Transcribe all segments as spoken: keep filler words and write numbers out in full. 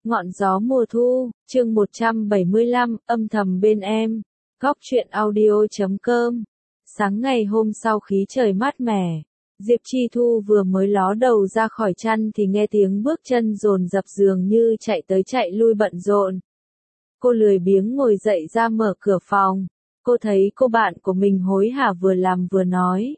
Ngọn gió mùa thu, chương một trăm bảy mươi lăm, âm thầm bên em. Góc truyện audio.com. Sáng ngày hôm sau khí trời mát mẻ, Diệp Chi Thu vừa mới ló đầu ra khỏi chăn thì nghe tiếng bước chân dồn dập dường như chạy tới chạy lui bận rộn. Cô lười biếng ngồi dậy ra mở cửa phòng. Cô thấy cô bạn của mình hối hả vừa làm vừa nói.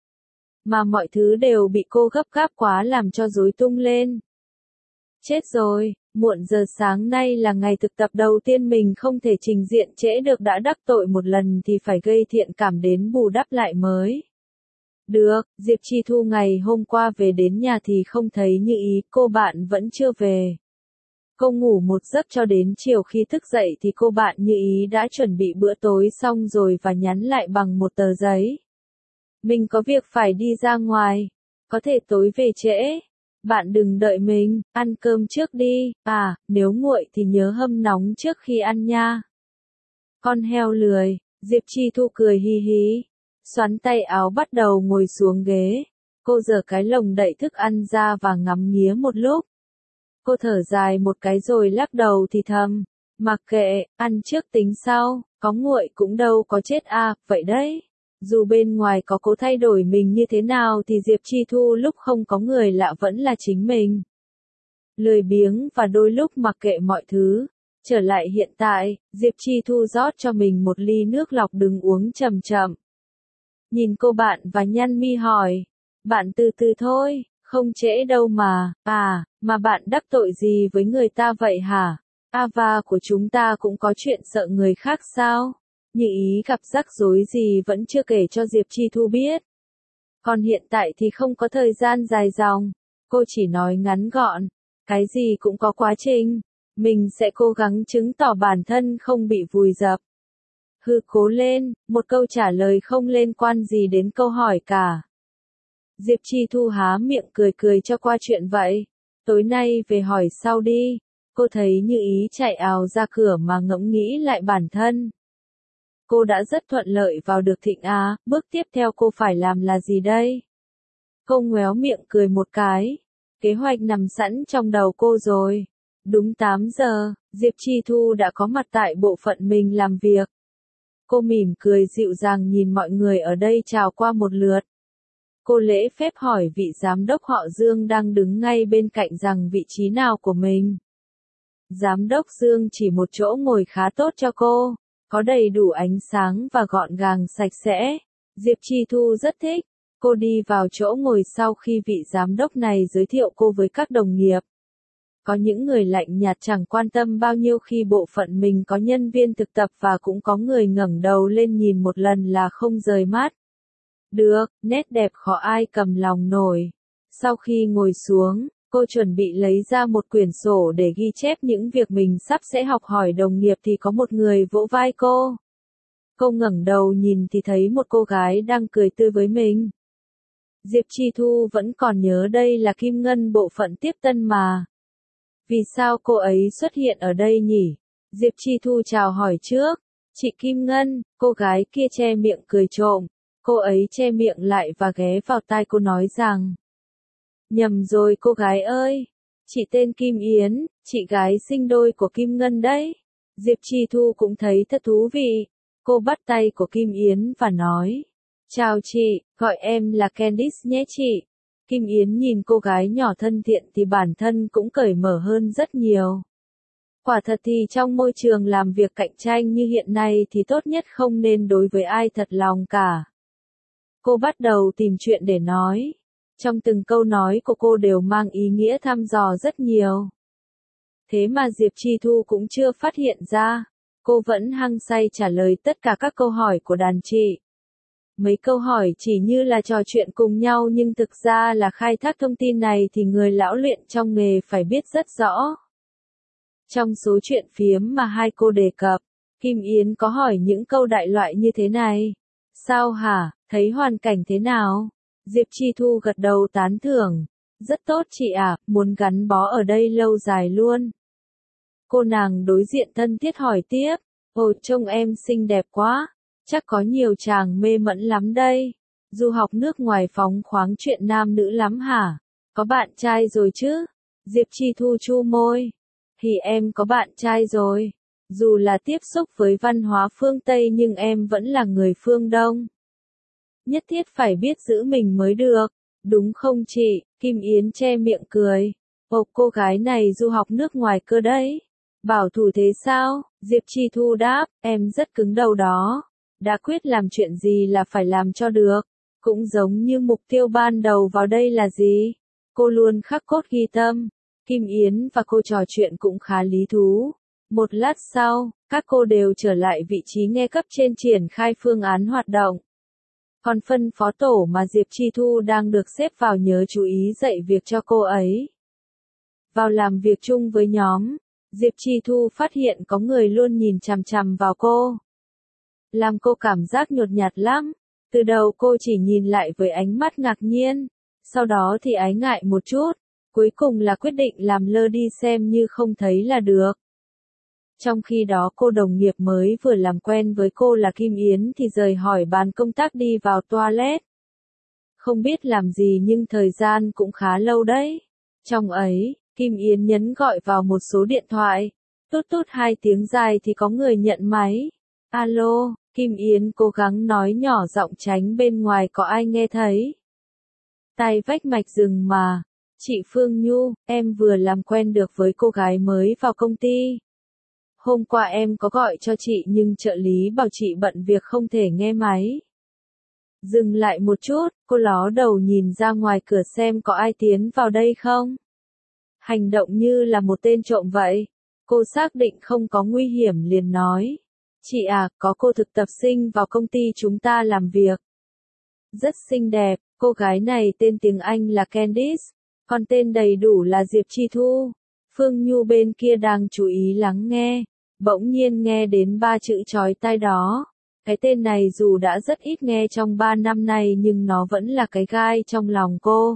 Mà mọi thứ đều bị cô gấp gáp quá làm cho rối tung lên. Chết rồi, muộn giờ sáng nay là ngày thực tập đầu tiên mình không thể trình diện trễ được, đã đắc tội một lần thì phải gây thiện cảm đến bù đắp lại mới. Được, Diệp Chi Thu ngày hôm qua về đến nhà thì không thấy như ý, cô bạn vẫn chưa về. Cô ngủ một giấc cho đến chiều, khi thức dậy thì cô bạn như ý đã chuẩn bị bữa tối xong rồi và nhắn lại bằng một tờ giấy. Mình có việc phải đi ra ngoài, có thể tối về trễ. Bạn đừng đợi mình, ăn cơm trước đi, à, nếu nguội thì nhớ hâm nóng trước khi ăn nha. Con heo lười, Diệp Chi Thu cười hi hí, xoắn tay áo bắt đầu ngồi xuống ghế. Cô giở cái lồng đậy thức ăn ra và ngắm nghía một lúc. Cô thở dài một cái rồi lắc đầu thì thầm, mặc kệ, ăn trước tính sau, có nguội cũng đâu có chết à, vậy đấy. Dù bên ngoài có cố thay đổi mình như thế nào thì Diệp Chi Thu lúc không có người lạ vẫn là chính mình. Lười biếng và đôi lúc mặc kệ mọi thứ. Trở lại hiện tại, Diệp Chi Thu rót cho mình một ly nước lọc đừng uống chậm chậm. Nhìn cô bạn và nhăn mi hỏi, bạn từ từ thôi, không trễ đâu mà, à, mà bạn đắc tội gì với người ta vậy hả? Ava của chúng ta cũng có chuyện sợ người khác sao? Như ý gặp rắc rối gì vẫn chưa kể cho Diệp Chi Thu biết. Còn hiện tại thì không có thời gian dài dòng, cô chỉ nói ngắn gọn, cái gì cũng có quá trình, mình sẽ cố gắng chứng tỏ bản thân không bị vùi dập. Hư cố lên, một câu trả lời không liên quan gì đến câu hỏi cả. Diệp Chi Thu há miệng cười cười cho qua chuyện vậy, tối nay về hỏi sau đi. Cô thấy Như ý chạy ào ra cửa mà ngẫm nghĩ lại bản thân. Cô đã rất thuận lợi vào được Thịnh Á, bước tiếp theo cô phải làm là gì đây? Cô ngoéo miệng cười một cái. Kế hoạch nằm sẵn trong đầu cô rồi. Đúng tám giờ, Diệp Chi Thu đã có mặt tại bộ phận mình làm việc. Cô mỉm cười dịu dàng nhìn mọi người ở đây chào qua một lượt. Cô lễ phép hỏi vị giám đốc họ Dương đang đứng ngay bên cạnh rằng vị trí nào của mình. Giám đốc Dương chỉ một chỗ ngồi khá tốt cho cô. Có đầy đủ ánh sáng và gọn gàng sạch sẽ. Diệp Chi Thu rất thích. Cô đi vào chỗ ngồi sau khi vị giám đốc này giới thiệu cô với các đồng nghiệp. Có những người lạnh nhạt chẳng quan tâm bao nhiêu khi bộ phận mình có nhân viên thực tập, và cũng có người ngẩng đầu lên nhìn một lần là không rời mắt. Được, nét đẹp khó ai cầm lòng nổi. Sau khi ngồi xuống, cô chuẩn bị lấy ra một quyển sổ để ghi chép những việc mình sắp sẽ học hỏi đồng nghiệp thì có một người vỗ vai cô. Cô ngẩng đầu nhìn thì thấy một cô gái đang cười tươi với mình. Diệp Chi Thu vẫn còn nhớ đây là Kim Ngân bộ phận tiếp tân mà. Vì sao cô ấy xuất hiện ở đây nhỉ? Diệp Chi Thu chào hỏi trước. Chị Kim Ngân, cô gái kia che miệng cười trộm. Cô ấy che miệng lại và ghé vào tai cô nói rằng. Nhầm rồi cô gái ơi. Chị tên Kim Yến, chị gái sinh đôi của Kim Ngân đấy. Diệp Chi Thu cũng thấy thật thú vị. Cô bắt tay của Kim Yến và nói. Chào chị, gọi em là Candice nhé chị. Kim Yến nhìn cô gái nhỏ thân thiện thì bản thân cũng cởi mở hơn rất nhiều. Quả thật thì trong môi trường làm việc cạnh tranh như hiện nay thì tốt nhất không nên đối với ai thật lòng cả. Cô bắt đầu tìm chuyện để nói. Trong từng câu nói của cô đều mang ý nghĩa thăm dò rất nhiều. Thế mà Diệp Chi Thu cũng chưa phát hiện ra. Cô vẫn hăng say trả lời tất cả các câu hỏi của đàn chị. Mấy câu hỏi chỉ như là trò chuyện cùng nhau nhưng thực ra là khai thác thông tin này thì người lão luyện trong nghề phải biết rất rõ. Trong số chuyện phiếm mà hai cô đề cập, Kim Yến có hỏi những câu đại loại như thế này. Sao hả, thấy hoàn cảnh thế nào? Diệp Chi Thu gật đầu tán thưởng. Rất tốt chị ạ, muốn gắn bó ở đây lâu dài luôn. Cô nàng đối diện thân thiết hỏi tiếp. Ồ, trông em xinh đẹp quá. Chắc có nhiều chàng mê mẩn lắm đây. Du học nước ngoài phóng khoáng chuyện nam nữ lắm hả? Có bạn trai rồi chứ? Diệp Chi Thu chu môi. Thì em có bạn trai rồi. Dù là tiếp xúc với văn hóa phương Tây nhưng em vẫn là người phương Đông. Nhất thiết phải biết giữ mình mới được. Đúng không chị? Kim Yến che miệng cười. Ồ, cô gái này du học nước ngoài cơ đấy. Bảo thủ thế sao? Diệp Chi Thu đáp, em rất cứng đầu đó. Đã quyết làm chuyện gì là phải làm cho được. Cũng giống như mục tiêu ban đầu vào đây là gì? Cô luôn khắc cốt ghi tâm. Kim Yến và cô trò chuyện cũng khá lý thú. Một lát sau, các cô đều trở lại vị trí nghe cấp trên triển khai phương án hoạt động. Còn phân phó tổ mà Diệp Chi Thu đang được xếp vào nhớ chú ý dạy việc cho cô ấy. Vào làm việc chung với nhóm, Diệp Chi Thu phát hiện có người luôn nhìn chằm chằm vào cô. Làm cô cảm giác nhột nhạt lắm. Từ đầu cô chỉ nhìn lại với ánh mắt ngạc nhiên, sau đó thì ái ngại một chút, cuối cùng là quyết định làm lơ đi xem như không thấy là được. Trong khi đó cô đồng nghiệp mới vừa làm quen với cô là Kim Yến thì rời hỏi bàn công tác đi vào toilet. Không biết làm gì nhưng thời gian cũng khá lâu đấy. Trong ấy, Kim Yến nhấn gọi vào một số điện thoại. Tút tút hai tiếng dài thì có người nhận máy. Alo, Kim Yến cố gắng nói nhỏ giọng tránh bên ngoài có ai nghe thấy. Tai vách mạch rừng mà. Chị Phương Nhu, em vừa làm quen được với cô gái mới vào công ty. Hôm qua em có gọi cho chị nhưng trợ lý bảo chị bận việc không thể nghe máy. Dừng lại một chút, cô ló đầu nhìn ra ngoài cửa xem có ai tiến vào đây không. Hành động như là một tên trộm vậy. Cô xác định không có nguy hiểm liền nói. Chị à, có cô thực tập sinh vào công ty chúng ta làm việc. Rất xinh đẹp, cô gái này tên tiếng Anh là Candice, còn tên đầy đủ là Diệp Chi Thu. Phương Nhu bên kia đang chú ý lắng nghe, bỗng nhiên nghe đến ba chữ chói tai đó. Cái tên này dù đã rất ít nghe trong ba năm nay nhưng nó vẫn là cái gai trong lòng cô.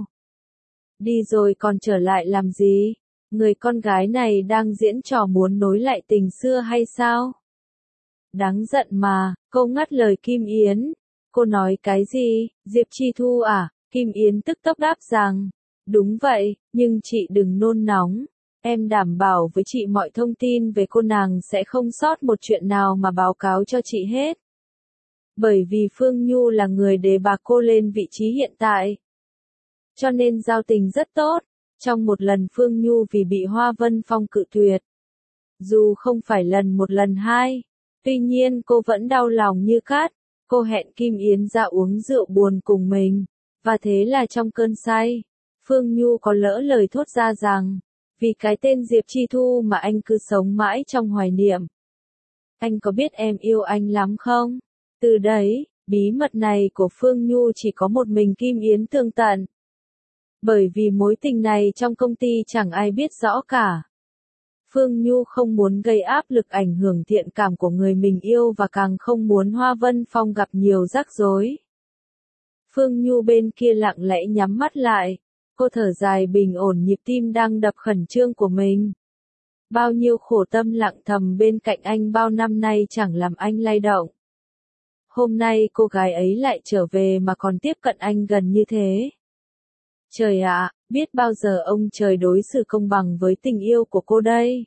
Đi rồi còn trở lại làm gì? Người con gái này đang diễn trò muốn nối lại tình xưa hay sao? Đáng giận mà, cô ngắt lời Kim Yến. Cô nói cái gì? Diệp Chi Thu à? Kim Yến tức tốc đáp rằng. Đúng vậy, nhưng chị đừng nôn nóng. Em đảm bảo với chị mọi thông tin về cô nàng sẽ không sót một chuyện nào mà báo cáo cho chị hết. Bởi vì Phương Nhu là người đề bạt cô lên vị trí hiện tại. Cho nên giao tình rất tốt. Trong một lần Phương Nhu vì bị Hoa Vân Phong cự tuyệt. Dù không phải lần một lần hai. Tuy nhiên cô vẫn đau lòng như cát. Cô hẹn Kim Yến ra uống rượu buồn cùng mình. Và thế là trong cơn say, Phương Nhu có lỡ lời thốt ra rằng, vì cái tên Diệp Chi Thu mà anh cứ sống mãi trong hoài niệm. Anh có biết em yêu anh lắm không? Từ đấy, bí mật này của Phương Nhu chỉ có một mình Kim Yến tường tận. Bởi vì mối tình này trong công ty chẳng ai biết rõ cả. Phương Nhu không muốn gây áp lực ảnh hưởng thiện cảm của người mình yêu và càng không muốn Hoa Vân Phong gặp nhiều rắc rối. Phương Nhu bên kia lặng lẽ nhắm mắt lại, cô thở dài bình ổn nhịp tim đang đập khẩn trương của mình. Bao nhiêu khổ tâm lặng thầm bên cạnh anh bao năm nay chẳng làm anh lay động. Hôm nay cô gái ấy lại trở về mà còn tiếp cận anh gần như thế. Trời ạ, biết bao giờ ông trời đối xử công bằng với tình yêu của cô đây.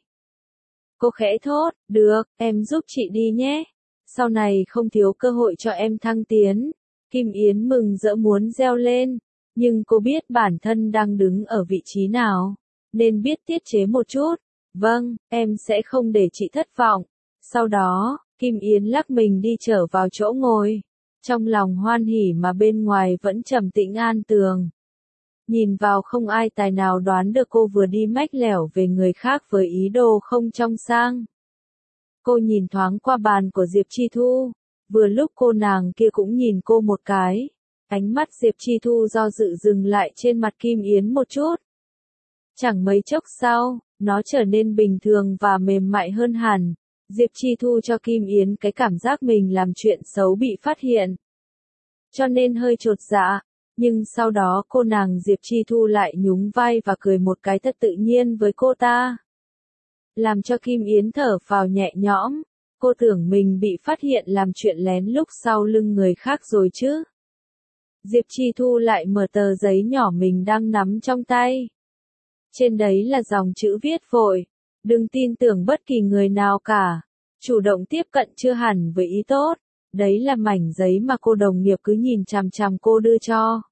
Cô khẽ thốt, được, em giúp chị đi nhé. Sau này không thiếu cơ hội cho em thăng tiến. Kim Yến mừng rỡ muốn reo lên, nhưng cô biết bản thân đang đứng ở vị trí nào, nên biết tiết chế một chút. Vâng, em sẽ không để chị thất vọng. Sau đó, Kim Yến lắc mình đi trở vào chỗ ngồi. Trong lòng hoan hỉ mà bên ngoài vẫn trầm tĩnh an tường. Nhìn vào không ai tài nào đoán được cô vừa đi mách lẻo về người khác với ý đồ không trong sang. Cô nhìn thoáng qua bàn của Diệp Chi Thu. Vừa lúc cô nàng kia cũng nhìn cô một cái. Ánh mắt Diệp Chi Thu do dự dừng lại trên mặt Kim Yến một chút. Chẳng mấy chốc sau, nó trở nên bình thường và mềm mại hơn hẳn. Diệp Chi Thu cho Kim Yến cái cảm giác mình làm chuyện xấu bị phát hiện. Cho nên hơi chột dạ. Nhưng sau đó cô nàng Diệp Chi Thu lại nhún vai và cười một cái thật tự nhiên với cô ta. Làm cho Kim Yến thở phào nhẹ nhõm. Cô tưởng mình bị phát hiện làm chuyện lén lúc sau lưng người khác rồi chứ. Diệp Chi Thu lại mở tờ giấy nhỏ mình đang nắm trong tay. Trên đấy là dòng chữ viết vội. Đừng tin tưởng bất kỳ người nào cả. Chủ động tiếp cận chưa hẳn với ý tốt. Đấy là mảnh giấy mà cô đồng nghiệp cứ nhìn chằm chằm cô đưa cho.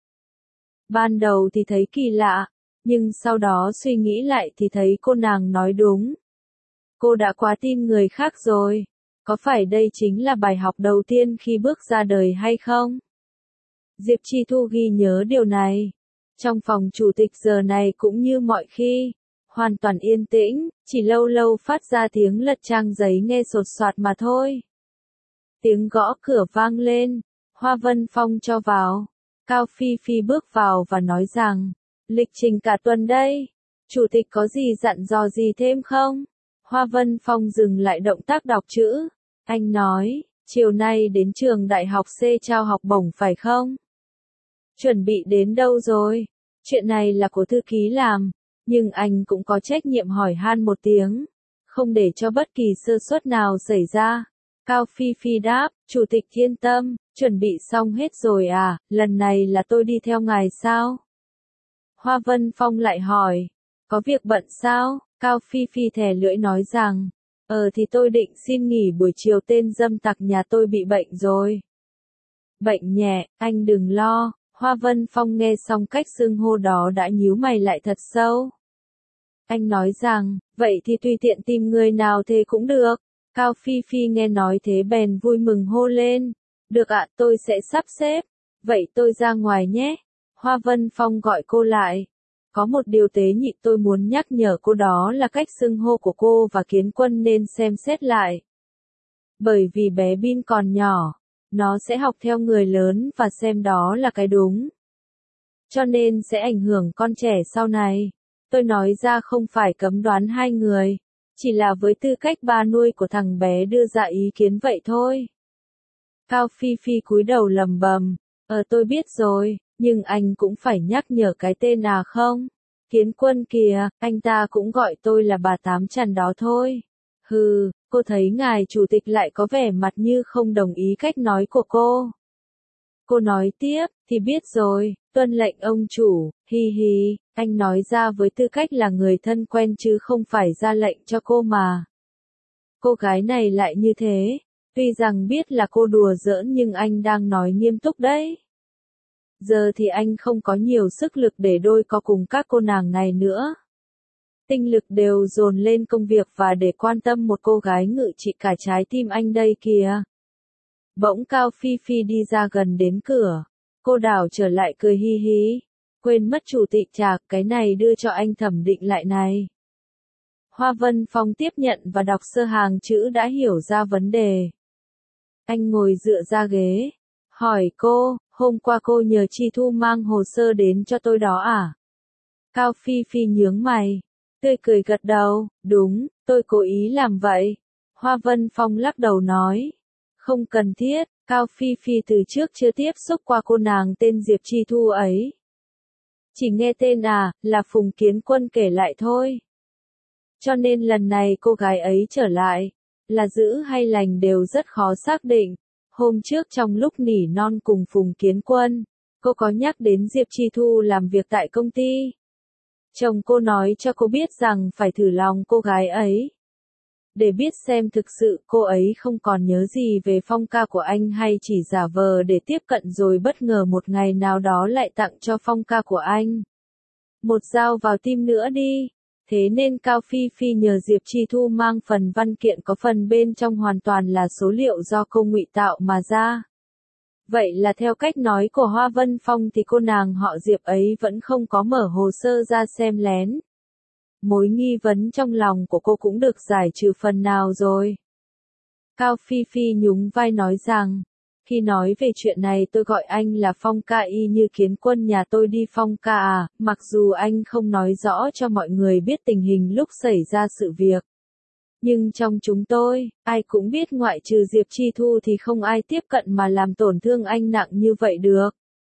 Ban đầu thì thấy kỳ lạ, nhưng sau đó suy nghĩ lại thì thấy cô nàng nói đúng. Cô đã quá tin người khác rồi. Có phải đây chính là bài học đầu tiên khi bước ra đời hay không? Diệp Chi Thu ghi nhớ điều này. Trong phòng chủ tịch giờ này cũng như mọi khi, hoàn toàn yên tĩnh, chỉ lâu lâu phát ra tiếng lật trang giấy nghe sột soạt mà thôi. Tiếng gõ cửa vang lên, Hoa Vân Phong cho vào. Cao Phi Phi bước vào và nói rằng, lịch trình cả tuần đây, chủ tịch có gì dặn dò gì thêm không? Hoa Vân Phong dừng lại động tác đọc chữ. Anh nói, chiều nay đến trường đại học C trao học bổng phải không? Chuẩn bị đến đâu rồi? Chuyện này là của thư ký làm, nhưng anh cũng có trách nhiệm hỏi han một tiếng, không để cho bất kỳ sơ suất nào xảy ra. Cao Phi Phi đáp, chủ tịch yên tâm, chuẩn bị xong hết rồi à, lần này là tôi đi theo ngài sao? Hoa Vân Phong lại hỏi, có việc bận sao? Cao Phi Phi thè lưỡi nói rằng, ờ thì tôi định xin nghỉ buổi chiều, tên dâm tặc nhà tôi bị bệnh rồi. Bệnh nhẹ, anh đừng lo. Hoa Vân Phong nghe xong cách xưng hô đó đã nhíu mày lại thật sâu. Anh nói rằng, vậy thì tùy tiện tìm người nào thế cũng được. Cao Phi Phi nghe nói thế bèn vui mừng hô lên. Được ạ, tôi sẽ sắp xếp. Vậy tôi ra ngoài nhé. Hoa Vân Phong gọi cô lại. Có một điều tế nhị tôi muốn nhắc nhở cô, đó là cách xưng hô của cô và Kiến Quân nên xem xét lại. Bởi vì bé Bin còn nhỏ, nó sẽ học theo người lớn và xem đó là cái đúng. Cho nên sẽ ảnh hưởng con trẻ sau này. Tôi nói ra không phải cấm đoán hai người, chỉ là với tư cách ba nuôi của thằng bé đưa ra ý kiến vậy thôi. Cao Phi Phi cúi đầu lầm bầm, ờ tôi biết rồi, nhưng anh cũng phải nhắc nhở cái tên à không? Kiến Quân kìa, anh ta cũng gọi tôi là bà Tám Chằn đó thôi. Hừ, cô thấy ngài chủ tịch lại có vẻ mặt như không đồng ý cách nói của cô. Cô nói tiếp, thì biết rồi, tuân lệnh ông chủ, hi hi, anh nói ra với tư cách là người thân quen chứ không phải ra lệnh cho cô mà. Cô gái này lại như thế, tuy rằng biết là cô đùa giỡn nhưng anh đang nói nghiêm túc đấy. Giờ thì anh không có nhiều sức lực để đôi co cùng các cô nàng này nữa. Tinh lực đều dồn lên công việc và để quan tâm một cô gái ngự trị cả trái tim anh đây kìa. Bỗng Cao Phi Phi đi ra gần đến cửa. Cô đảo trở lại cười hi hí. Quên mất chủ tịch Trạc, cái này đưa cho anh thẩm định lại này. Hoa Vân Phong tiếp nhận và đọc sơ hàng chữ đã hiểu ra vấn đề. Anh ngồi dựa ra ghế. Hỏi cô, hôm qua cô nhờ Chi Thu mang hồ sơ đến cho tôi đó à? Cao Phi Phi nhướng mày. Tươi cười gật đầu, đúng, tôi cố ý làm vậy. Hoa Vân Phong lắc đầu nói. Không cần thiết, Cao Phi Phi từ trước chưa tiếp xúc qua cô nàng tên Diệp Chi Thu ấy. Chỉ nghe tên à, là Phùng Kiến Quân kể lại thôi. Cho nên lần này cô gái ấy trở lại, là giữ hay lành đều rất khó xác định. Hôm trước trong lúc nỉ non cùng Phùng Kiến Quân, cô có nhắc đến Diệp Chi Thu làm việc tại công ty. Chồng cô nói cho cô biết rằng phải thử lòng cô gái ấy. Để biết xem thực sự cô ấy không còn nhớ gì về Phong ca của anh hay chỉ giả vờ để tiếp cận rồi bất ngờ một ngày nào đó lại tặng cho Phong ca của anh một dao vào tim nữa đi. Thế nên Cao Phi Phi nhờ Diệp Chi Thu mang phần văn kiện có phần bên trong hoàn toàn là số liệu do cô ngụy tạo mà ra. Vậy là theo cách nói của Hoa Vân Phong thì cô nàng họ Diệp ấy vẫn không có mở hồ sơ ra xem lén. Mối nghi vấn trong lòng của cô cũng được giải trừ phần nào rồi. Cao Phi Phi nhún vai nói rằng, khi nói về chuyện này tôi gọi anh là Phong ca y như Kiến Quân nhà tôi đi Phong ca à, mặc dù anh không nói rõ cho mọi người biết tình hình lúc xảy ra sự việc. Nhưng trong chúng tôi, ai cũng biết ngoại trừ Diệp Chi Thu thì không ai tiếp cận mà làm tổn thương anh nặng như vậy được.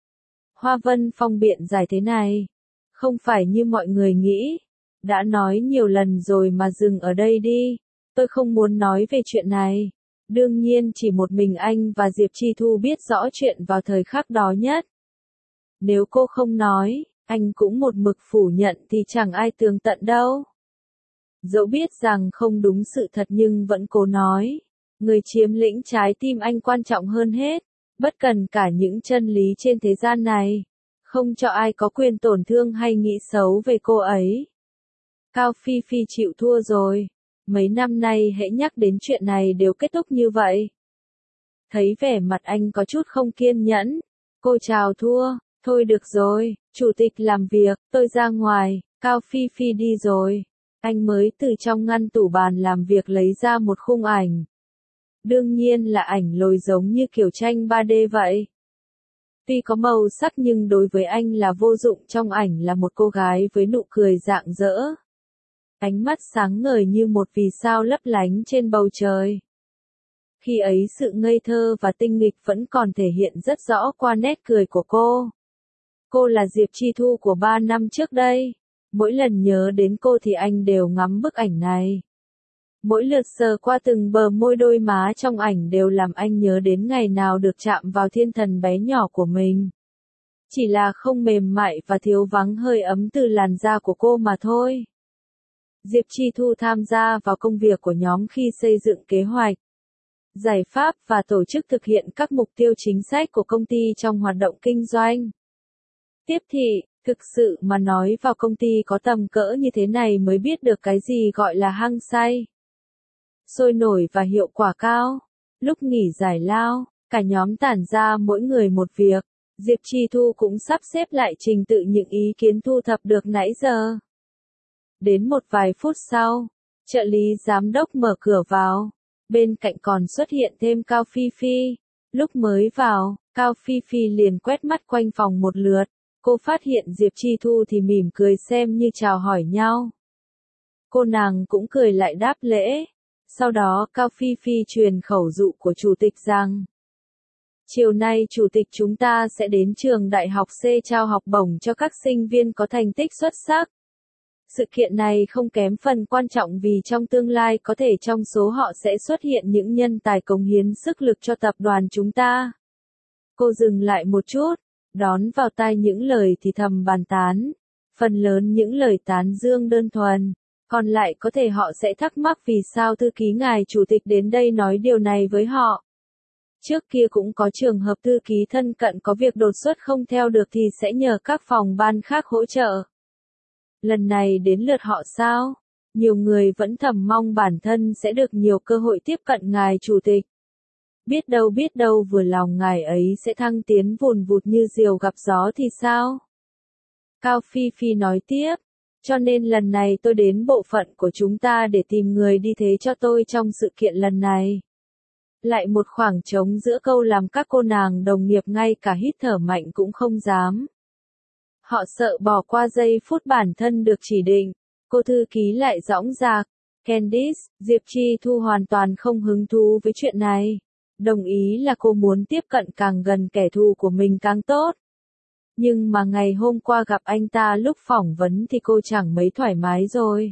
Hoa Vân Phong biện giải thế này. Không phải như mọi người nghĩ. Đã nói nhiều lần rồi mà dừng ở đây đi. Tôi không muốn nói về chuyện này. Đương nhiên chỉ một mình anh và Diệp Chi Thu biết rõ chuyện vào thời khắc đó nhất. Nếu cô không nói, anh cũng một mực phủ nhận thì chẳng ai tường tận đâu. Dẫu biết rằng không đúng sự thật nhưng vẫn cố nói. Người chiếm lĩnh trái tim anh quan trọng hơn hết, bất cần cả những chân lý trên thế gian này. Không cho ai có quyền tổn thương hay nghĩ xấu về cô ấy. Cao Phi Phi chịu thua rồi. Mấy năm nay hễ nhắc đến chuyện này đều kết thúc như vậy. Thấy vẻ mặt anh có chút không kiên nhẫn. Cô chào thua. Thôi được rồi, chủ tịch làm việc, tôi ra ngoài. Cao Phi Phi đi rồi. Anh mới từ trong ngăn tủ bàn làm việc lấy ra một khung ảnh. Đương nhiên là ảnh lồi giống như kiểu tranh ba D vậy. Tuy có màu sắc nhưng đối với anh là vô dụng. Trong ảnh là một cô gái với nụ cười rạng rỡ. Ánh mắt sáng ngời như một vì sao lấp lánh trên bầu trời. Khi ấy sự ngây thơ và tinh nghịch vẫn còn thể hiện rất rõ qua nét cười của cô. Cô là Diệp Chi Thu của ba năm trước đây. Mỗi lần nhớ đến cô thì anh đều ngắm bức ảnh này. Mỗi lượt sờ qua từng bờ môi đôi má trong ảnh đều làm anh nhớ đến ngày nào được chạm vào thiên thần bé nhỏ của mình. Chỉ là không mềm mại và thiếu vắng hơi ấm từ làn da của cô mà thôi. Diệp Chi Thu tham gia vào công việc của nhóm khi xây dựng kế hoạch, giải pháp và tổ chức thực hiện các mục tiêu chính sách của công ty trong hoạt động kinh doanh. Tiếp thị, thực sự mà nói vào công ty có tầm cỡ như thế này mới biết được cái gì gọi là hăng say, sôi nổi và hiệu quả cao. Lúc nghỉ giải lao, cả nhóm tản ra mỗi người một việc. Diệp Chi Thu cũng sắp xếp lại trình tự những ý kiến thu thập được nãy giờ. Đến một vài phút sau, trợ lý giám đốc mở cửa vào. Bên cạnh còn xuất hiện thêm Cao Phi Phi. Lúc mới vào, Cao Phi Phi liền quét mắt quanh phòng một lượt. Cô phát hiện Diệp Chi Thu thì mỉm cười xem như chào hỏi nhau. Cô nàng cũng cười lại đáp lễ. Sau đó Cao Phi Phi truyền khẩu dụ của chủ tịch rằng chiều nay chủ tịch chúng ta sẽ đến trường đại học C trao học bổng cho các sinh viên có thành tích xuất sắc. Sự kiện này không kém phần quan trọng vì trong tương lai có thể trong số họ sẽ xuất hiện những nhân tài cống hiến sức lực cho tập đoàn chúng ta. Cô dừng lại một chút, đón vào tai những lời thì thầm bàn tán. Phần lớn những lời tán dương đơn thuần, còn lại có thể họ sẽ thắc mắc vì sao thư ký ngài chủ tịch đến đây nói điều này với họ. Trước kia cũng có trường hợp thư ký thân cận có việc đột xuất không theo được thì sẽ nhờ các phòng ban khác hỗ trợ. Lần này đến lượt họ sao? Nhiều người vẫn thầm mong bản thân sẽ được nhiều cơ hội tiếp cận ngài chủ tịch. Biết đâu biết đâu vừa lòng ngài ấy sẽ thăng tiến vùn vụt như diều gặp gió thì sao? Cao Phi Phi nói tiếp, cho nên lần này tôi đến bộ phận của chúng ta để tìm người đi thế cho tôi trong sự kiện lần này. Lại một khoảng trống giữa câu làm các cô nàng đồng nghiệp ngay cả hít thở mạnh cũng không dám. Họ sợ bỏ qua giây phút bản thân được chỉ định. Cô thư ký lại dõng dạc. Candice, Diệp Chi Thu hoàn toàn không hứng thú với chuyện này. Đồng ý là cô muốn tiếp cận càng gần kẻ thù của mình càng tốt. Nhưng mà ngày hôm qua gặp anh ta lúc phỏng vấn thì cô chẳng mấy thoải mái rồi.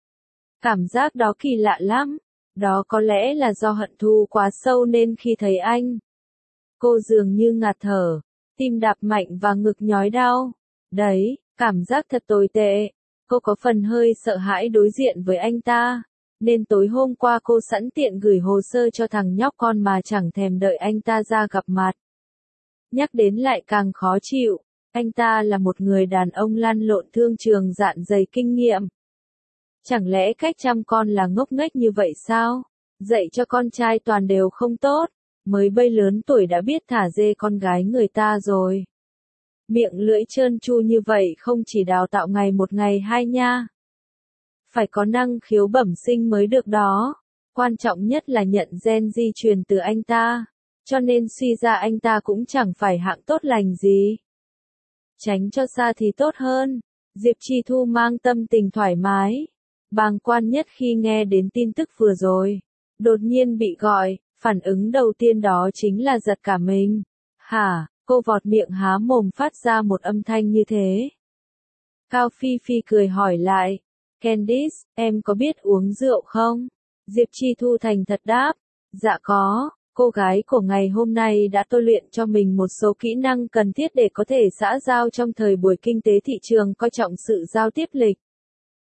Cảm giác đó kỳ lạ lắm. Đó có lẽ là do hận thù quá sâu nên khi thấy anh, cô dường như ngạt thở, tim đập mạnh và ngực nhói đau. Đấy, cảm giác thật tồi tệ. Cô có phần hơi sợ hãi đối diện với anh ta, nên tối hôm qua cô sẵn tiện gửi hồ sơ cho thằng nhóc con mà chẳng thèm đợi anh ta ra gặp mặt. Nhắc đến lại càng khó chịu, anh ta là một người đàn ông lăn lộn thương trường dạn dày kinh nghiệm. Chẳng lẽ cách chăm con là ngốc nghếch như vậy sao? Dạy cho con trai toàn đều không tốt, mới bây lớn tuổi đã biết thả dê con gái người ta rồi. Miệng lưỡi trơn tru như vậy không chỉ đào tạo ngày một ngày hai nha. Phải có năng khiếu bẩm sinh mới được đó. Quan trọng nhất là nhận gen di truyền từ anh ta. Cho nên suy ra anh ta cũng chẳng phải hạng tốt lành gì. Tránh cho xa thì tốt hơn. Diệp Chi Thu mang tâm tình thoải mái, bàng quan nhất khi nghe đến tin tức vừa rồi. Đột nhiên bị gọi, phản ứng đầu tiên đó chính là giật cả mình. Hả? Cô vọt miệng há mồm phát ra một âm thanh như thế. Cao Phi Phi cười hỏi lại. Candice, em có biết uống rượu không? Diệp Chi Thu thành thật đáp. Dạ có, cô gái của ngày hôm nay đã tôi luyện cho mình một số kỹ năng cần thiết để có thể xã giao trong thời buổi kinh tế thị trường coi trọng sự giao tiếp lịch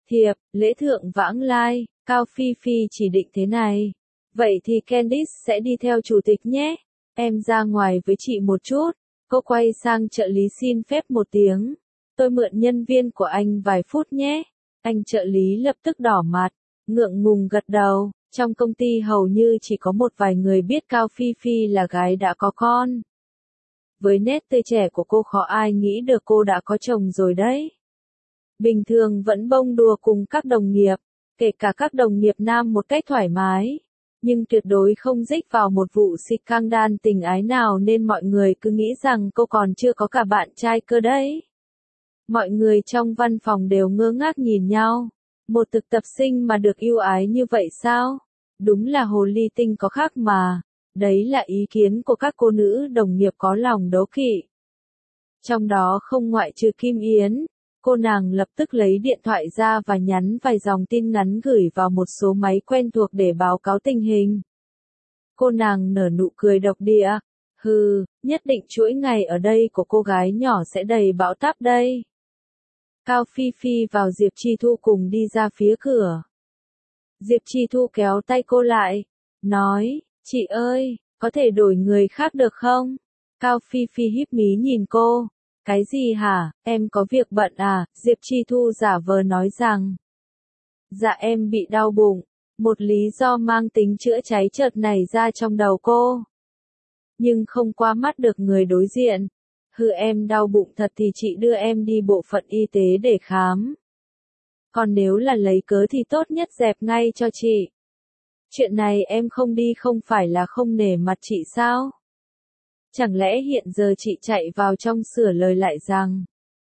Thiệp, lễ thượng vãng lai, Cao Phi Phi chỉ định thế này. Vậy thì Candice sẽ đi theo chủ tịch nhé. Em ra ngoài với chị một chút. Cô quay sang trợ lý xin phép một tiếng. Tôi mượn nhân viên của anh vài phút nhé. Anh trợ lý lập tức đỏ mặt, ngượng ngùng gật đầu. Trong công ty hầu như chỉ có một vài người biết Cao Phi Phi là gái đã có con. Với nét tươi trẻ của cô khó ai nghĩ được cô đã có chồng rồi đấy. Bình thường vẫn bông đùa cùng các đồng nghiệp, kể cả các đồng nghiệp nam một cách thoải mái. Nhưng tuyệt đối không dích vào một vụ scandal tình ái nào nên mọi người cứ nghĩ rằng cô còn chưa có cả bạn trai cơ đấy. Mọi người trong văn phòng đều ngơ ngác nhìn nhau. Một thực tập sinh mà được yêu ái như vậy sao? Đúng là hồ ly tinh có khác mà. Đấy là ý kiến của các cô nữ đồng nghiệp có lòng đố kỵ. Trong đó không ngoại trừ Kim Yến. Cô nàng lập tức lấy điện thoại ra và nhắn vài dòng tin ngắn gửi vào một số máy quen thuộc để báo cáo tình hình. Cô nàng nở nụ cười độc địa. Hừ, nhất định chuỗi ngày ở đây của cô gái nhỏ sẽ đầy bão táp đây. Cao Phi Phi vào Diệp Chi Thu cùng đi ra phía cửa. Diệp Chi Thu kéo tay cô lại, nói, chị ơi, có thể đổi người khác được không? Cao Phi Phi híp mí nhìn cô. Cái gì hả, em có việc bận à? Diệp Chi Thu giả vờ nói rằng. Dạ em bị đau bụng. Một lý do mang tính chữa cháy chợt nảy ra trong đầu cô. Nhưng không qua mắt được người đối diện. Hừ, em đau bụng thật thì chị đưa em đi bộ phận y tế để khám. Còn nếu là lấy cớ thì tốt nhất dẹp ngay cho chị. Chuyện này em không đi không phải là không nể mặt chị sao? Chẳng lẽ hiện giờ chị chạy vào trong sửa lời lại rằng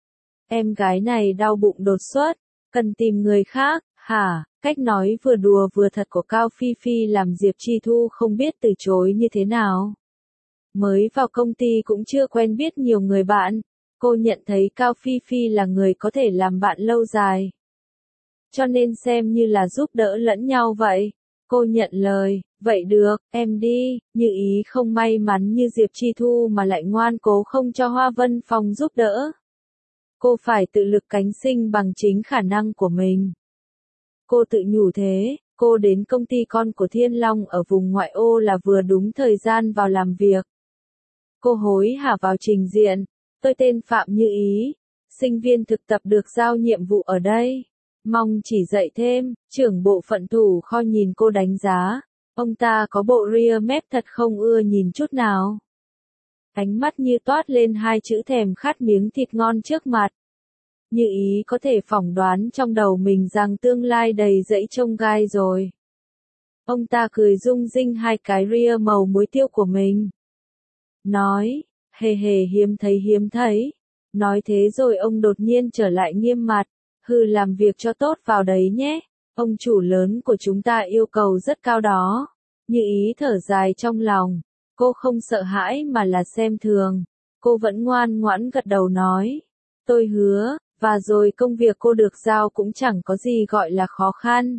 em gái này đau bụng đột xuất, cần tìm người khác, hả? Cách nói vừa đùa vừa thật của Cao Phi Phi làm Diệp Chi Thu không biết từ chối như thế nào. Mới vào công ty cũng chưa quen biết nhiều người bạn, cô nhận thấy Cao Phi Phi là người có thể làm bạn lâu dài. Cho nên xem như là giúp đỡ lẫn nhau vậy. Cô nhận lời, vậy được, em đi, như ý không may mắn như Diệp Chi Thu mà lại ngoan cố không cho Hoa Vân Phong giúp đỡ. Cô phải tự lực cánh sinh bằng chính khả năng của mình. Cô tự nhủ thế, cô đến công ty con của Thiên Long ở vùng ngoại ô là vừa đúng thời gian vào làm việc. Cô hối hả vào trình diện, tôi tên Phạm Như Ý, sinh viên thực tập được giao nhiệm vụ ở đây. Mong chỉ dạy thêm, trưởng bộ phận thủ kho nhìn cô đánh giá. Ông ta có bộ rear mép thật không ưa nhìn chút nào. Ánh mắt như toát lên hai chữ thèm khát miếng thịt ngon trước mặt. Như ý có thể phỏng đoán trong đầu mình rằng tương lai đầy rẫy chông gai rồi. Ông ta cười rung rinh hai cái rear màu muối tiêu của mình. Nói, hề hề hiếm thấy hiếm thấy. Nói thế rồi ông đột nhiên trở lại nghiêm mặt. Hừ, làm việc cho tốt vào đấy nhé. Ông chủ lớn của chúng ta yêu cầu rất cao đó. Như ý thở dài trong lòng. Cô không sợ hãi mà là xem thường. Cô vẫn ngoan ngoãn gật đầu nói. Tôi hứa, và rồi công việc cô được giao cũng chẳng có gì gọi là khó khăn.